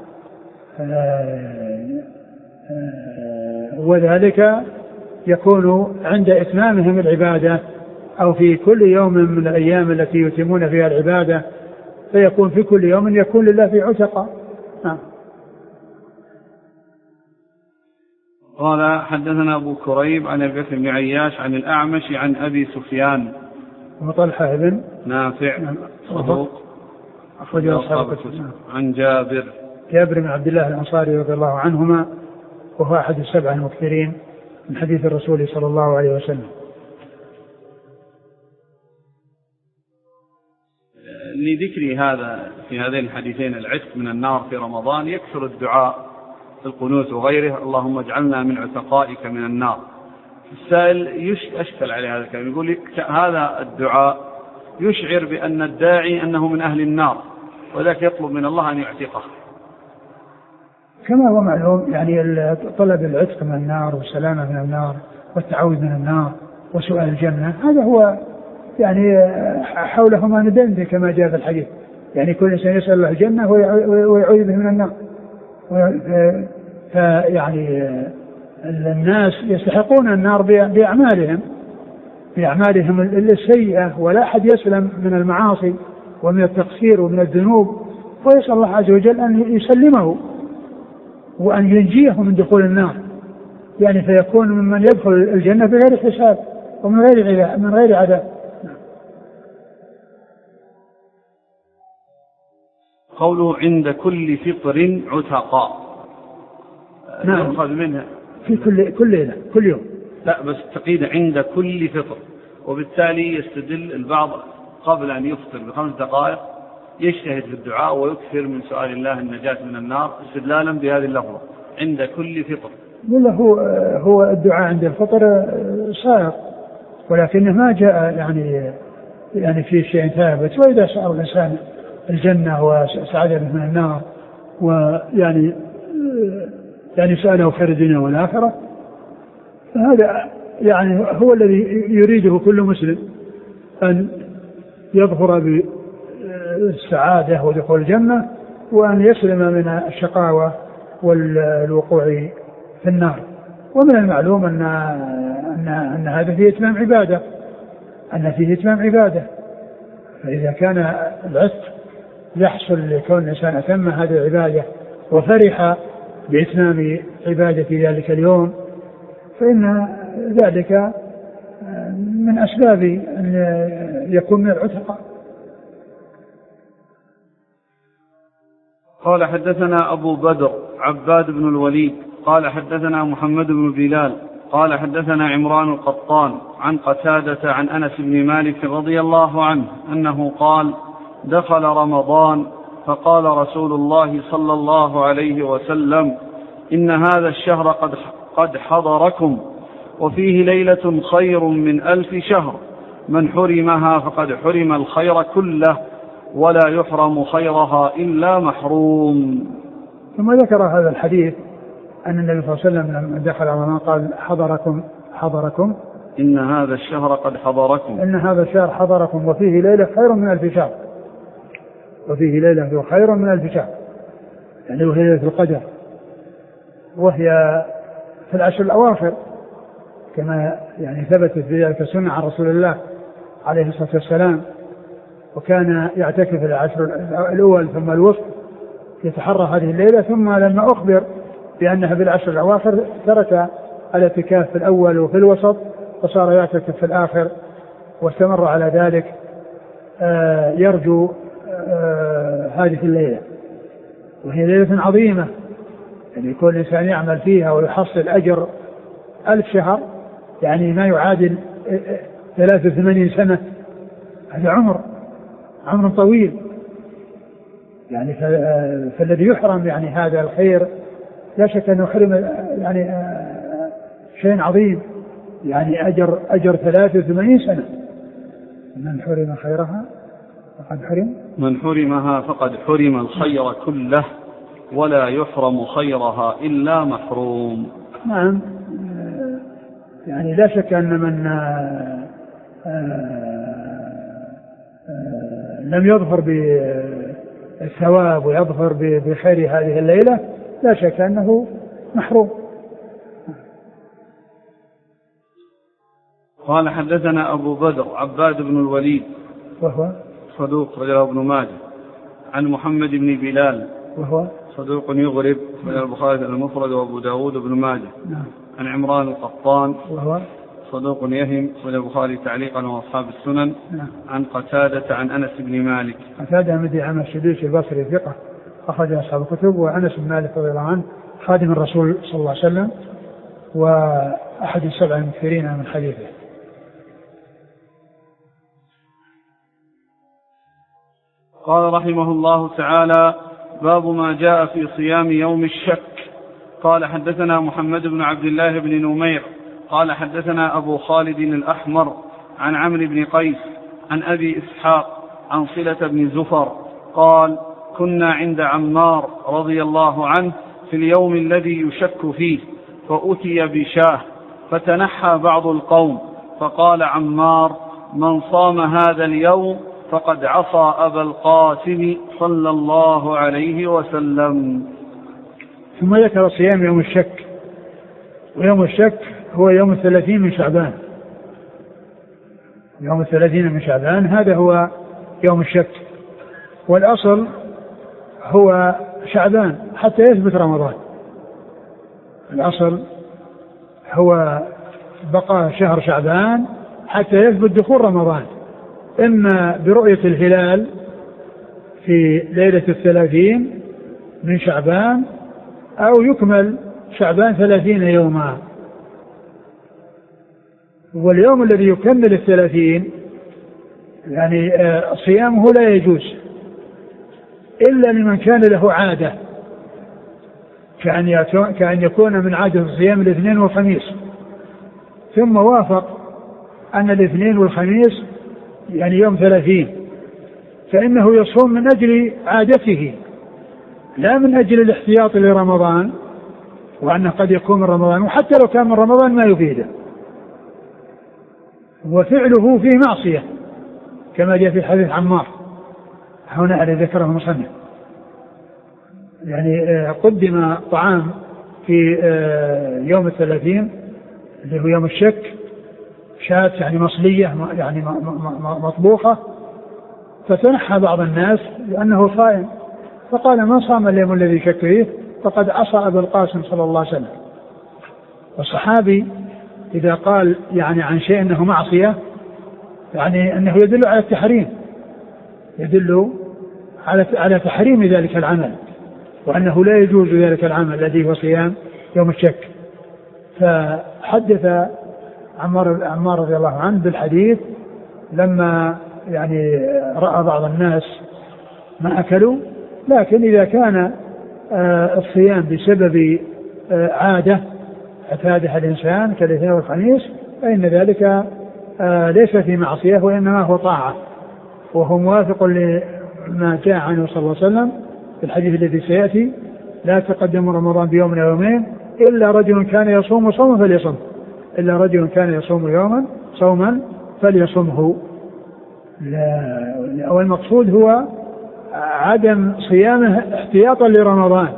B: وذلك يكون عند إتمامهم العبادة أو في كل يوم من الأيام التي يتمون فيها العبادة، فيكون في كل يوم يكون لله في عتقاء. نعم.
A: قال حدثنا أبو كريب عن أبي بكر بن عياش عن الأعمش عن أبي سفيان
B: وطلحة بن
A: نافع صدوق
B: أخرجه أصحاب الكتب.
A: عن جابر
B: جابر بن عبد الله الأنصاري رضي الله عنهما وهو أحد السبع المكثرين من حديث الرسول صلى الله عليه وسلم.
A: لذكر هذا في هذين الحديثين العتق من النار في رمضان يكثر الدعاء في القنوت وغيره، اللهم اجعلنا من عتقائك من النار. السائل يشكل عليه هذا الكلام، يقول هذا الدعاء يشعر بأن الداعي أنه من أهل النار وذلك يطلب من الله أن يعتقه.
B: كما هو معلوم يعني طلب العتق من النار والسلامة من النار والتعوذ من النار وسؤال الجنة، هذا هو يعني حوله ما ندندن كما جاء في الحديث، يعني كل إنسان يسأل الله الجنة ويعوذ به من النار. فيعني الناس يستحقون النار بأعمالهم بأعمالهم السيئة، ولا أحد يسلم من المعاصي ومن التقصير ومن الذنوب، ويسأل الله عز وجل أن يسلمه وأن ينجيه من دخول النار، يعني فيكون ممن يدخل الجنة بغير حساب ومن غير من غير عذاب.
A: قوله عند كل فطر عتقاء،
B: نعم.
A: يؤخذ منها
B: في كل كل ليلة كل يوم،
A: لا بس تقييد عند كل فطر، وبالتالي يستدل البعض قبل أن يفطر بخمس دقائق يجتهد في الدعاء ويكثر من سؤال الله النجاة من النار استدلالا بهذه اللفظة عند كل فطر.
B: والله هو هو الدعاء عند الفطر صائغ، ولكنه ما جاء يعني يعني في شيء ثابت. وإذا سأل الإنسان الجنة وسعادة من النار ويعني يعني سأله خير الدنيا والآخرة، فهذا يعني هو الذي يريده كل مسلم، أن يظهر بالسعادة ودخول الجنة وأن يسلم من الشقاوة والوقوع في النار. ومن المعلوم أن, أن, أن هذا فيه إتمام عبادة أن فيه إتمام عبادة فإذا كان العتق يحصل لكون الإنسان أتم هذه العبادة وفرح بإتمام عبادة في ذلك اليوم، فإن ذلك من أسباب أن يكون من العتقاء.
A: قال حدثنا أبو بدر عباد بن الوليد قال حدثنا محمد بن بلال قال حدثنا عمران القطان عن قتادة عن أنس بن مالك رضي الله عنه أنه قال دخل رمضان فقال رسول الله صلى الله عليه وسلم إن هذا الشهر قد قد حضركم وفيه ليلة خير من ألف شهر من حرمها فقد حرم الخير كله ولا يحرم خيرها إلا محروم.
B: ثم ذكر هذا الحديث أن النبي صلى الله عليه وسلم لما دخل رمضان قال حضركم حضركم
A: إن هذا الشهر قد حضركم
B: إن هذا الشهر حضركم وفيه ليلة خير من ألف شهر وفيه ليلة خير من ألف شهر، يعني وهي ليلة القدر، وهي في العشر الأواخر كما يعني ثبتت في ذلك السنة عن رسول الله عليه الصلاة والسلام، وكان يعتكف العشر الأول ثم الوسط يتحرى هذه الليلة، ثم لما أخبر بأنها بالعشر الأواخر ترك الاعتكاف في الأول وفي الوسط وصار يعتكف في الآخر واستمر على ذلك يرجو هذه الليلة، وهي ليلة عظيمة يعني يكون الإنسان يعمل فيها ويحصل أجر ألف شهر، يعني ما يعادل ثلاثة وثمانين سنة. هذا عمر عمر طويل يعني. فالذي يحرم يعني هذا الخير لا شك أنه حرم يعني شيء عظيم، يعني أجر أجر ثلاثة وثمانين سنة. من حرم خيرها فقد حرم
A: من حرمها فقد حرم الخير كله ولا يحرم خيرها إلا محروم.
B: نعم، يعني لا شك أن من لم يظفر بالثواب ويظفر بخير هذه الليلة لا شك أنه محروم.
A: قال حدثنا أبو بدر عباد بن الوليد
B: وهو
A: صدوق رجله ابن ماجه، عن محمد بن بلال
B: وهو
A: صدوق يغرب رجله البخاري المفرد وأبو داود بن ماجه.
B: نعم.
A: عن عمران القطان
B: وهو
A: صدوق يهم رجله البخاري تعليقا وأصحاب السنن.
B: نعم.
A: عن قتادة عن أنس بن مالك.
B: قتادة مدي عام الشديد البصري ثقة أخرج أصحاب الكتب، وأنس بن مالك رضي الله عنه خادم الرسول صلى الله عليه وسلم وأحد السبع المكثرين من حديثه.
A: قال رحمه الله تعالى: باب ما جاء في صيام يوم الشك. قال حدثنا محمد بن عبد الله بن نمير قال حدثنا أبو خالد الأحمر عن عمرو بن قيس عن أبي إسحاق عن صلة بن زفر قال: كنا عند عمار رضي الله عنه في اليوم الذي يشك فيه، فأتي بشاه فتنحى بعض القوم، فقال عمار: من صام هذا اليوم فقد عصى أبا القاسم صلى الله عليه وسلم.
B: ثم ذكر صيام يوم الشك، ويوم الشك هو يوم الثلاثين من شعبان. يوم الثلاثين من شعبان هذا هو يوم الشك، والأصل هو شعبان حتى يثبت رمضان. الأصل هو بقى شهر شعبان حتى يثبت دخول رمضان، إما برؤية الهلال في ليلة الثلاثين من شعبان أو يكمل شعبان ثلاثين يوما. واليوم الذي يكمل الثلاثين يعني صيامه لا يجوز إلا لمن كان له عادة، كأن يكون من عادة صيام الاثنين والخميس، ثم وافق أن الاثنين والخميس يعني يوم ثلاثين، فإنه يصوم من أجل عادته لا من أجل الاحتياط لرمضان، وأنه قد يكون من رمضان، وحتى لو كان من رمضان ما يفيده، وفعله فيه معصية كما جاء في حديث عمار هنا على ذكره المصنف. يعني قدم طعام في يوم الثلاثين اللي هو يوم الشك، شاة يعني مصلية يعني مطبوخة، فتنحى بعض الناس لأنه صائم، فقال: من صام اليوم الذي شك فيه فقد عصى أبا القاسم صلى الله عليه وسلم. والصحابي إذا قال يعني عن شيء أنه معصية يعني أنه يدل على التحريم، يدل على على تحريم ذلك العمل، وأنه لا يجوز ذلك العمل الذي هو صيام يوم الشك. فحدث عمار عمار رضي الله عنه بالحديث لما يعني رأى بعض الناس ما أكلوا، لكن إذا كان الصيام بسبب عادة اعتادها الإنسان كالاثنين والخميس فإن ذلك ليس في معصية وإنما هو طاعة، وهو موافق لما جاء عنه صلى الله عليه وسلم في الحديث الذي سيأتي: لا تقدم رمضان بيوم أو يومين إلا رجل كان يصوم صوما فليصم إلا رجل كان يصوم يوما صوما فليصمه. والمقصود هو عدم صيامه احتياطا لرمضان،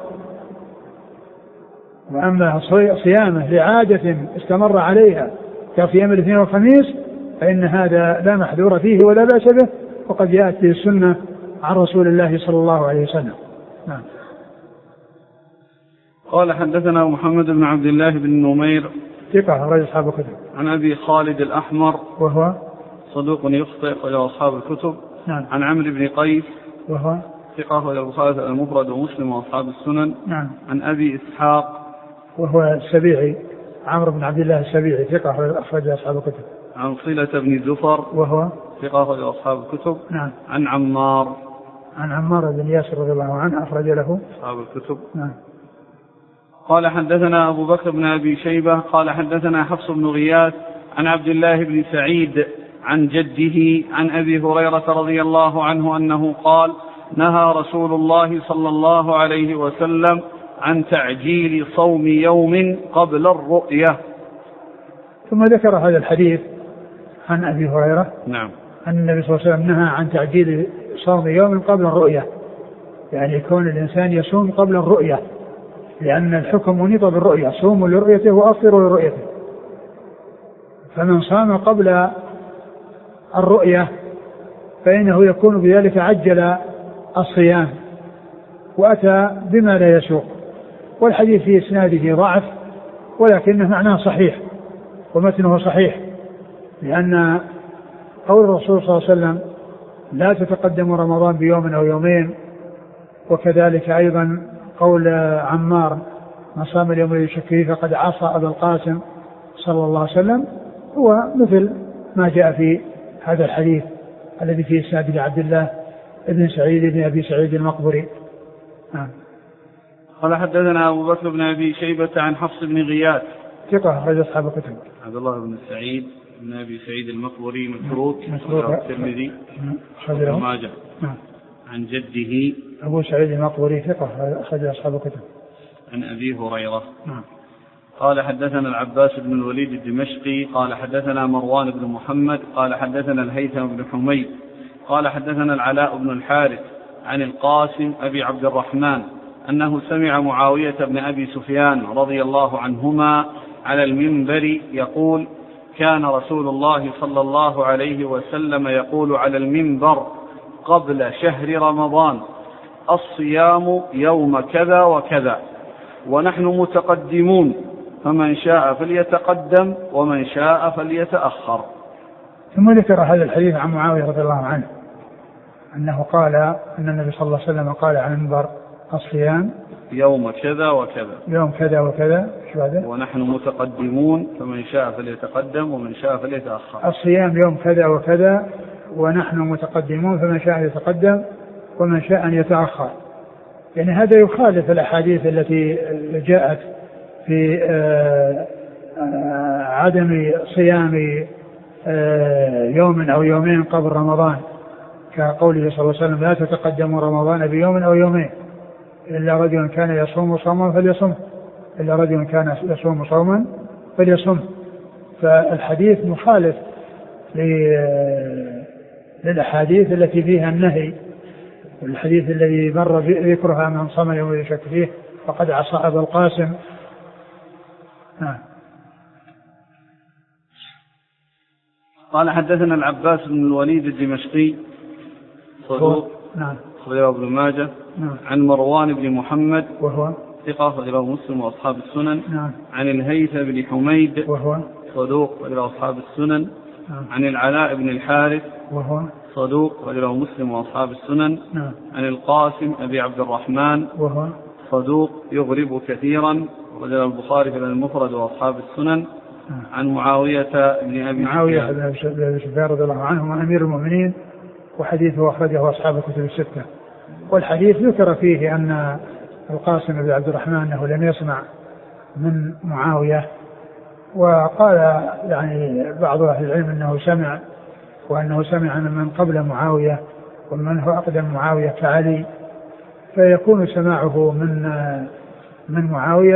B: وأما صيامه لعادة استمر عليها كصيام الاثنين والخميس فإن هذا لا محذور فيه ولا بأس به، وقد يأتي السنة عن رسول الله صلى الله عليه وسلم. نعم.
A: قال حدثنا محمد بن عبد الله بن نمير
B: ثقة أخرج أصحاب الكتب.
A: عن أبي خالد الأحمر
B: وهو
A: صدوق يخطئ أخرج أصحاب الكتب.
B: نعم.
A: عن عمرو بن قيس
B: وهو
A: ثقة أخرج البخاري المفرد ومسلم وأصحاب السنن.
B: نعم.
A: عن أبي إسحاق
B: وهو السبيعي عمرو بن عبد الله السبيعي ثقة أخرج أصحاب الكتب.
A: عن صلة بن زفر
B: وهو
A: ثقة أخرج أصحاب الكتب.
B: نعم.
A: عن عمار
B: عن عمار بن ياسر رضي الله عنه أخرج له
A: أصحاب الكتب.
B: نعم.
A: قال حدثنا أبو بكر بن أبي شيبة قال حدثنا حفص بن غياث عن عبد الله بن سعيد عن جده عن أبي هريرة رضي الله عنه أنه قال نهى رسول الله صلى الله عليه وسلم عن تعجيل صوم يوم قبل الرؤية.
B: ثم ذكر هذا الحديث عن أبي هريرة
A: نعم
B: أن النبي صلى الله عليه وسلم نهى عن تعجيل صوم يوم قبل الرؤية، يعني يكون الإنسان يصوم قبل الرؤية، لأن الحكم منيط بالرؤية، صوموا لرؤيته وأفطروا لرؤيته. فمن صام قبل الرؤية فإنه يكون بذلك عجل الصيام وأتى بما لا يسوق. والحديث في إسناده ضعف ولكنه معناه صحيح ومتنه صحيح، لأن قول الرسول صلى الله عليه وسلم لا تتقدم رمضان بيوم أو يومين، وكذلك أيضا قول عمار من صام اليوم الذي يشك فيه فقد عصى أبا القاسم صلى الله عليه وسلم، هو مثل ما جاء في هذا الحديث الذي فيه إسناد عبد الله بن سعيد بن أبي سعيد المقبري. نعم.
A: قال حدثنا أبو بكر بن أبي شيبة عن حفص بن غياث
B: ثقة أخرج أصحاب الكتب.
A: عبد الله بن سعيد بن أبي سعيد المقبري متروك
B: متروك
A: الترمذي
B: وابن
A: ماجه. عن جده
B: أبو سعيد المقبري ثقة أخرج أصحاب الكتب.
A: عن أبي هريرة.
B: نعم.
A: قال حدثنا العباس بن الوليد الدمشقي قال حدثنا مروان بن محمد قال حدثنا الهيثم بن حميد قال حدثنا العلاء بن الحارث عن القاسم أبي عبد الرحمن أنه سمع معاوية بن أبي سفيان رضي الله عنهما على المنبر يقول كان رسول الله صلى الله عليه وسلم يقول على المنبر قبل شهر رمضان الصيام يوم كذا وكذا ونحن متقدمون فمن شاء فليتقدم ومن شاء فليتأخر.
B: ثم ذكر هذا الحديث عن معاوية رضي الله عنه أنه قال أن النبي صلى الله عليه وسلم قال عن المنبر الصيام
A: يوم كذا وكذا
B: يوم كذا وكذا
A: ونحن متقدمون فمن شاء فليتقدم ومن شاء فليتأخر.
B: الصيام يوم كذا وكذا ونحن متقدمون فمن شاء يتقدم ومن شاء أن يتأخر. يعني هذا يخالف الأحاديث التي جاءت في عدم صيام يوم أو يومين قبل رمضان، كقوله صلى الله عليه وسلم لا تتقدموا رمضان بيوم أو يومين إلا رجل كان يصوم صوما فليصم إلا رجل كان يصوم صوما فليصم. فالحديث مخالف للأحاديث التي فيها النهي، والحديث الذي مر ذكرها من صام يوم يشك فيه فقد عصى أبا القاسم. نعم.
A: قال حدثنا العباس بن الوليد الدمشقي صدوق
B: نعم
A: أخرجه ابن ماجه.
B: نعم.
A: عن مروان بن محمد
B: وهو
A: ثقة أخرجه مسلم وأصحاب السنن.
B: نعم.
A: عن الهيثم بن حميد وهو
B: صدوق
A: أخرجه أصحاب السنن.
B: نعم.
A: عن العلاء بن الحارث
B: وهو
A: صدوق أخرجه مسلم وأصحاب السنن.
B: نعم.
A: عن القاسم أبي عبد الرحمن
B: وهو
A: صدوق يغرب كثيرا أخرجه البخاري في المفرد وأصحاب السنن. نعم. عن معاوية بن أبي
B: معاوية بن أبي سفيان رضي الله عنه أمير المؤمنين، وحديثه أخرجه أصحاب الكتب الستة. والحديث ذكر فيه أن القاسم بن عبد الرحمن أنه لم يسمع من معاوية، وقال يعني بعض أهل العلم أنه سمع، وأنه سمع من قبل معاوية ومن هو أقدم معاوية كعلي، فيكون سماعه من من معاوية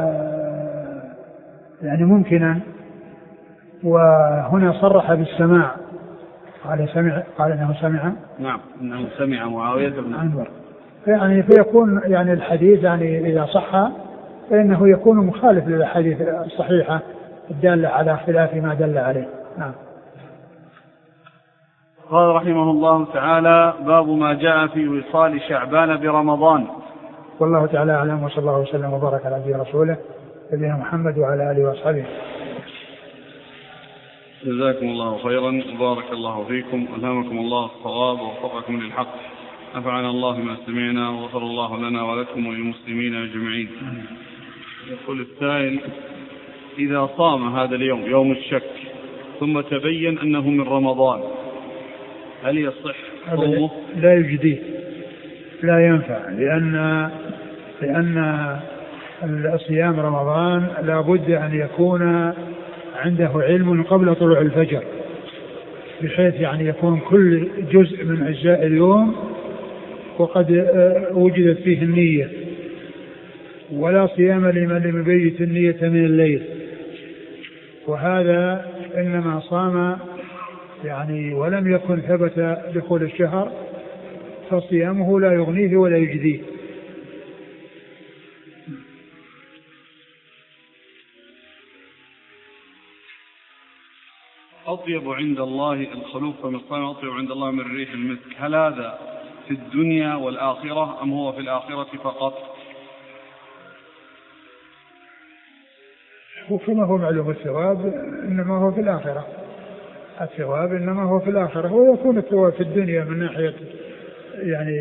B: يعني ممكنا. وهنا صرح بالسماع، قال سمع قال انه سمع
A: نعم انه سمع معاوية بن
B: أنور، يعني فيكون يعني الحديث يعني اذا صح فانه يكون مخالف للاحاديث الصحيحه الداله على خلاف ما دل عليه. نعم.
A: قال رحمه الله تعالى باب ما جاء في وصال شعبان برمضان.
B: والله تعالى اعلم، وصلى الله وسلم وبارك على نبينا ورسوله نبينا محمد وعلى اله واصحابه
A: جزاكم الله خيرا وبارك الله فيكم ألهمكم الله الصواب ووفقكم للحق. نفعنا الله بما سمعنا وغفر الله لنا ولكم وللمسلمين أجمعين. يقول السائل: إذا صام هذا اليوم يوم الشك ثم تبين أنه من رمضان هل يصح صومه؟
B: لا يجديه، لا ينفع، لأن لأن الصيام رمضان لا بد أن يكون عنده علم قبل طلوع الفجر، بحيث يعني يكون كل جزء من أجزاء اليوم وقد وجدت فيه النية، ولا صيام لمن لم يبيت النية من الليل. وهذا إنما صام يعني ولم يكن ثبت دخول الشهر، فصيامه لا يغنيه ولا يجزيه.
A: أطيب عند الله الخلوف من الصائم أطيب عند الله من ريح المسك، هل هذا في الدنيا والآخرة أم هو في الآخرة فقط؟
B: وكما هو معلوم الثواب إنما هو في الآخرة، الثواب إنما هو في الآخرة، ويكون الثواب في الدنيا من ناحية يعني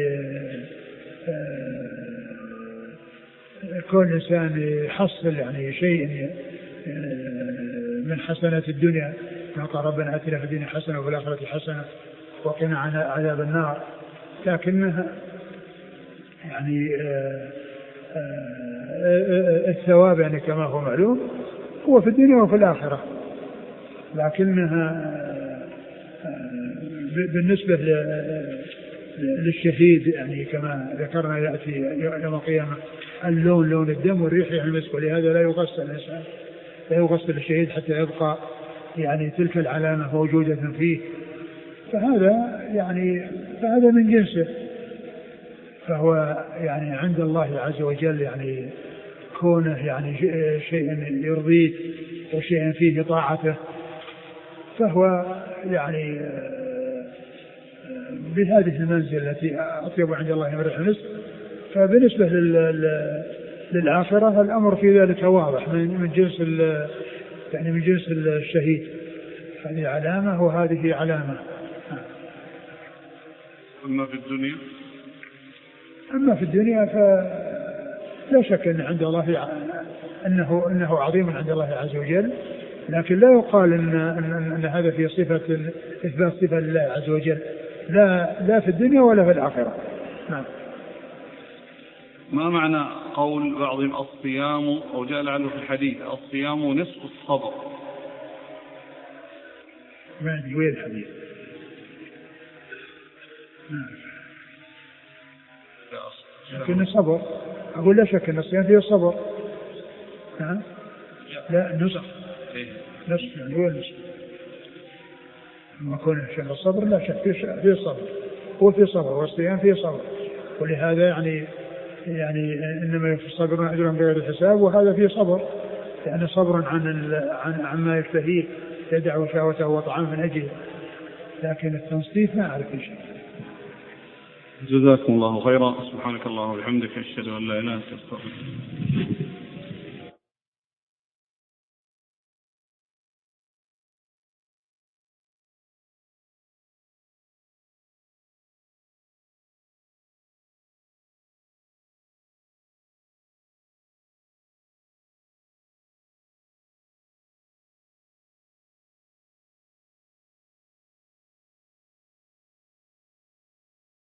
B: كل إنسان يحصل يعني شيء من حسنات الدنيا، قال ربنا آتنا في الدنيا حسنة وفي الآخرة حسنة وقنا عذاب النار. لكنها يعني الثواب يعني كما هو معلوم هو في الدنيا وفي الآخرة، لكنها بالنسبة للشهيد يعني كما ذكرنا يأتي يوم القيامة اللون لون الدم والريح يعني المسك، ولهذا لا يغسل الإنسان لا يغسل الشهيد حتى يبقى يعني تلك العلامة موجودة فيه، فهذا يعني فهذا من جنسه، فهو يعني عند الله عز وجل يعني كونه يعني شيء يرضيه وشيء فيه طاعته، فهو يعني بهذه المنزلة التي أطيب عند الله من ريح المسك. فبالنسبة للآخرة الأمر في ذلك واضح من جنس يعني من جنس الشهيد، هذه علامة وهذه علامة.
A: أما في الدنيا
B: أما في الدنيا فلا شك أن عند الله أنه أنه عظيم عند الله عز وجل، لكن لا يقال أن, أن, أن هذا في صفة إثبات صفة لله عز وجل، لا لا في الدنيا ولا في الآخرة. نعم.
A: ما معنى قول بعضهم الصيام أو جاء لعله في الحديث الصيام نصف الصبر؟
B: ما عندي وين الحديث. نعم. لكن الصبر أقول لا شك أن الصيام فيه صبر. نعم. لا نصف نصف يعني وين نصف لما يكون شهر الصبر لا شك فيه صبر، هو فيه صبر والصيام فيه صبر، ولهذا يعني يعني إنما يصبرون أجرهم بغير حساب، وهذا فيه صبر يعني صبر عن عن عما يشتهيه يدع شهوته وطعام من أجله، لكن التنصيف ما أعرف شيء.
A: جزاكم الله خيرا. سبحانك اللهم وبحمدك أشهد أن لا إله إلا أنت أستغفرك.